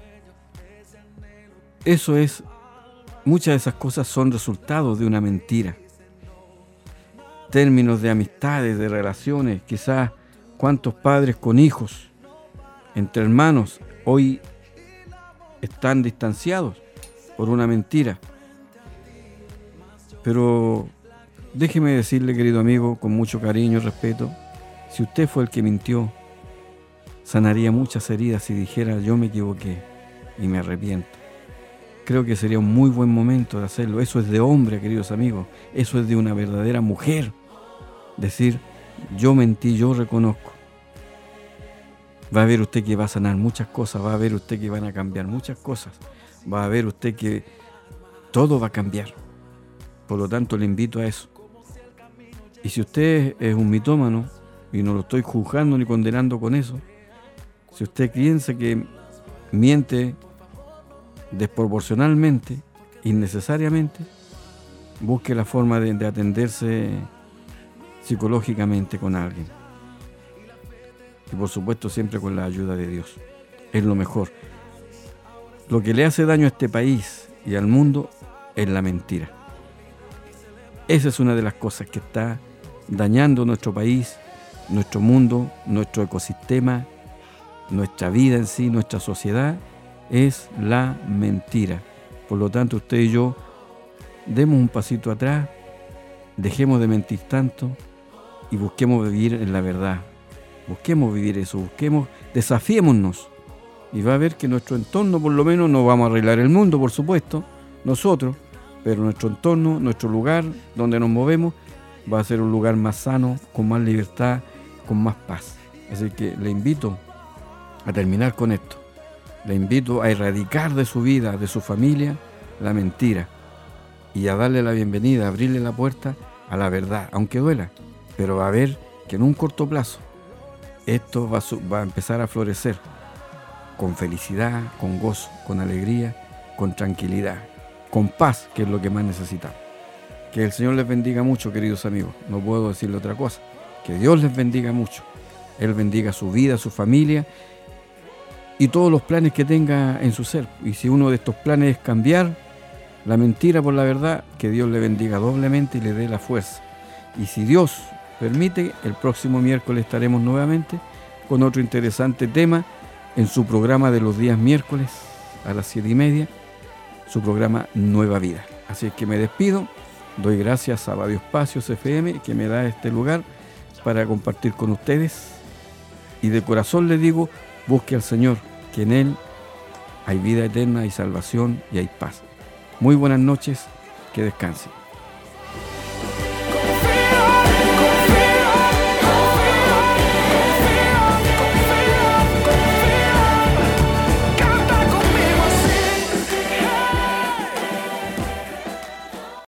Muchas de esas cosas son resultados de una mentira. Términos de amistades, de relaciones, quizás cuántos padres con hijos, entre hermanos, hoy están distanciados por una mentira. Pero déjeme decirle, querido amigo, con mucho cariño y respeto, si usted fue el que mintió, sanaría muchas heridas si dijera: yo me equivoqué y me arrepiento. Creo que sería un muy buen momento de hacerlo. Eso es de hombre, queridos amigos. Eso es de una verdadera mujer. Decir: yo mentí, yo reconozco. Va a ver usted que va a sanar muchas cosas. Va a ver usted que van a cambiar muchas cosas. Va a ver usted que todo va a cambiar. Por lo tanto, le invito a eso. Y si usted es un mitómano, y no lo estoy juzgando ni condenando con eso, si usted piensa que miente desproporcionalmente, innecesariamente, busque la forma de atenderse psicológicamente con alguien. Y por supuesto siempre con la ayuda de Dios. Es lo mejor. Lo que le hace daño a este país y al mundo es la mentira. Esa es una de las cosas que está dañando nuestro país, nuestro mundo, nuestro ecosistema, nuestra vida en sí, nuestra sociedad, es la mentira. Por lo tanto, usted y yo demos un pasito atrás, dejemos de mentir tanto y busquemos vivir en la verdad. Busquemos vivir eso, desafiémonos, y va a ver que nuestro entorno, por lo menos, no vamos a arreglar el mundo, por supuesto, nosotros, pero nuestro entorno, nuestro lugar donde nos movemos, va a ser un lugar más sano, con más libertad, con más paz. Así que le invito a terminar con esto. Le invito a erradicar de su vida, de su familia, la mentira, y a darle la bienvenida, a abrirle la puerta a la verdad, aunque duela, pero va a ver que en un corto plazo esto va a empezar a florecer con felicidad, con gozo, con alegría, con tranquilidad, con paz, que es lo que más necesitamos. Que el Señor les bendiga mucho, queridos amigos. No puedo decirle otra cosa. Que Dios les bendiga mucho. Él bendiga su vida, su familia y todos los planes que tenga en su ser. Y si uno de estos planes es cambiar la mentira por la verdad, que Dios le bendiga doblemente y le dé la fuerza. Y si Dios permite, el próximo miércoles estaremos nuevamente con otro interesante tema en su programa de los días miércoles a las 7:30, su programa Nueva Vida. Así que me despido, doy gracias a Radio Espacios FM que me da este lugar para compartir con ustedes, y de corazón les digo, busque al Señor, que en Él hay vida eterna, hay salvación y hay paz. Muy buenas noches, que descansen.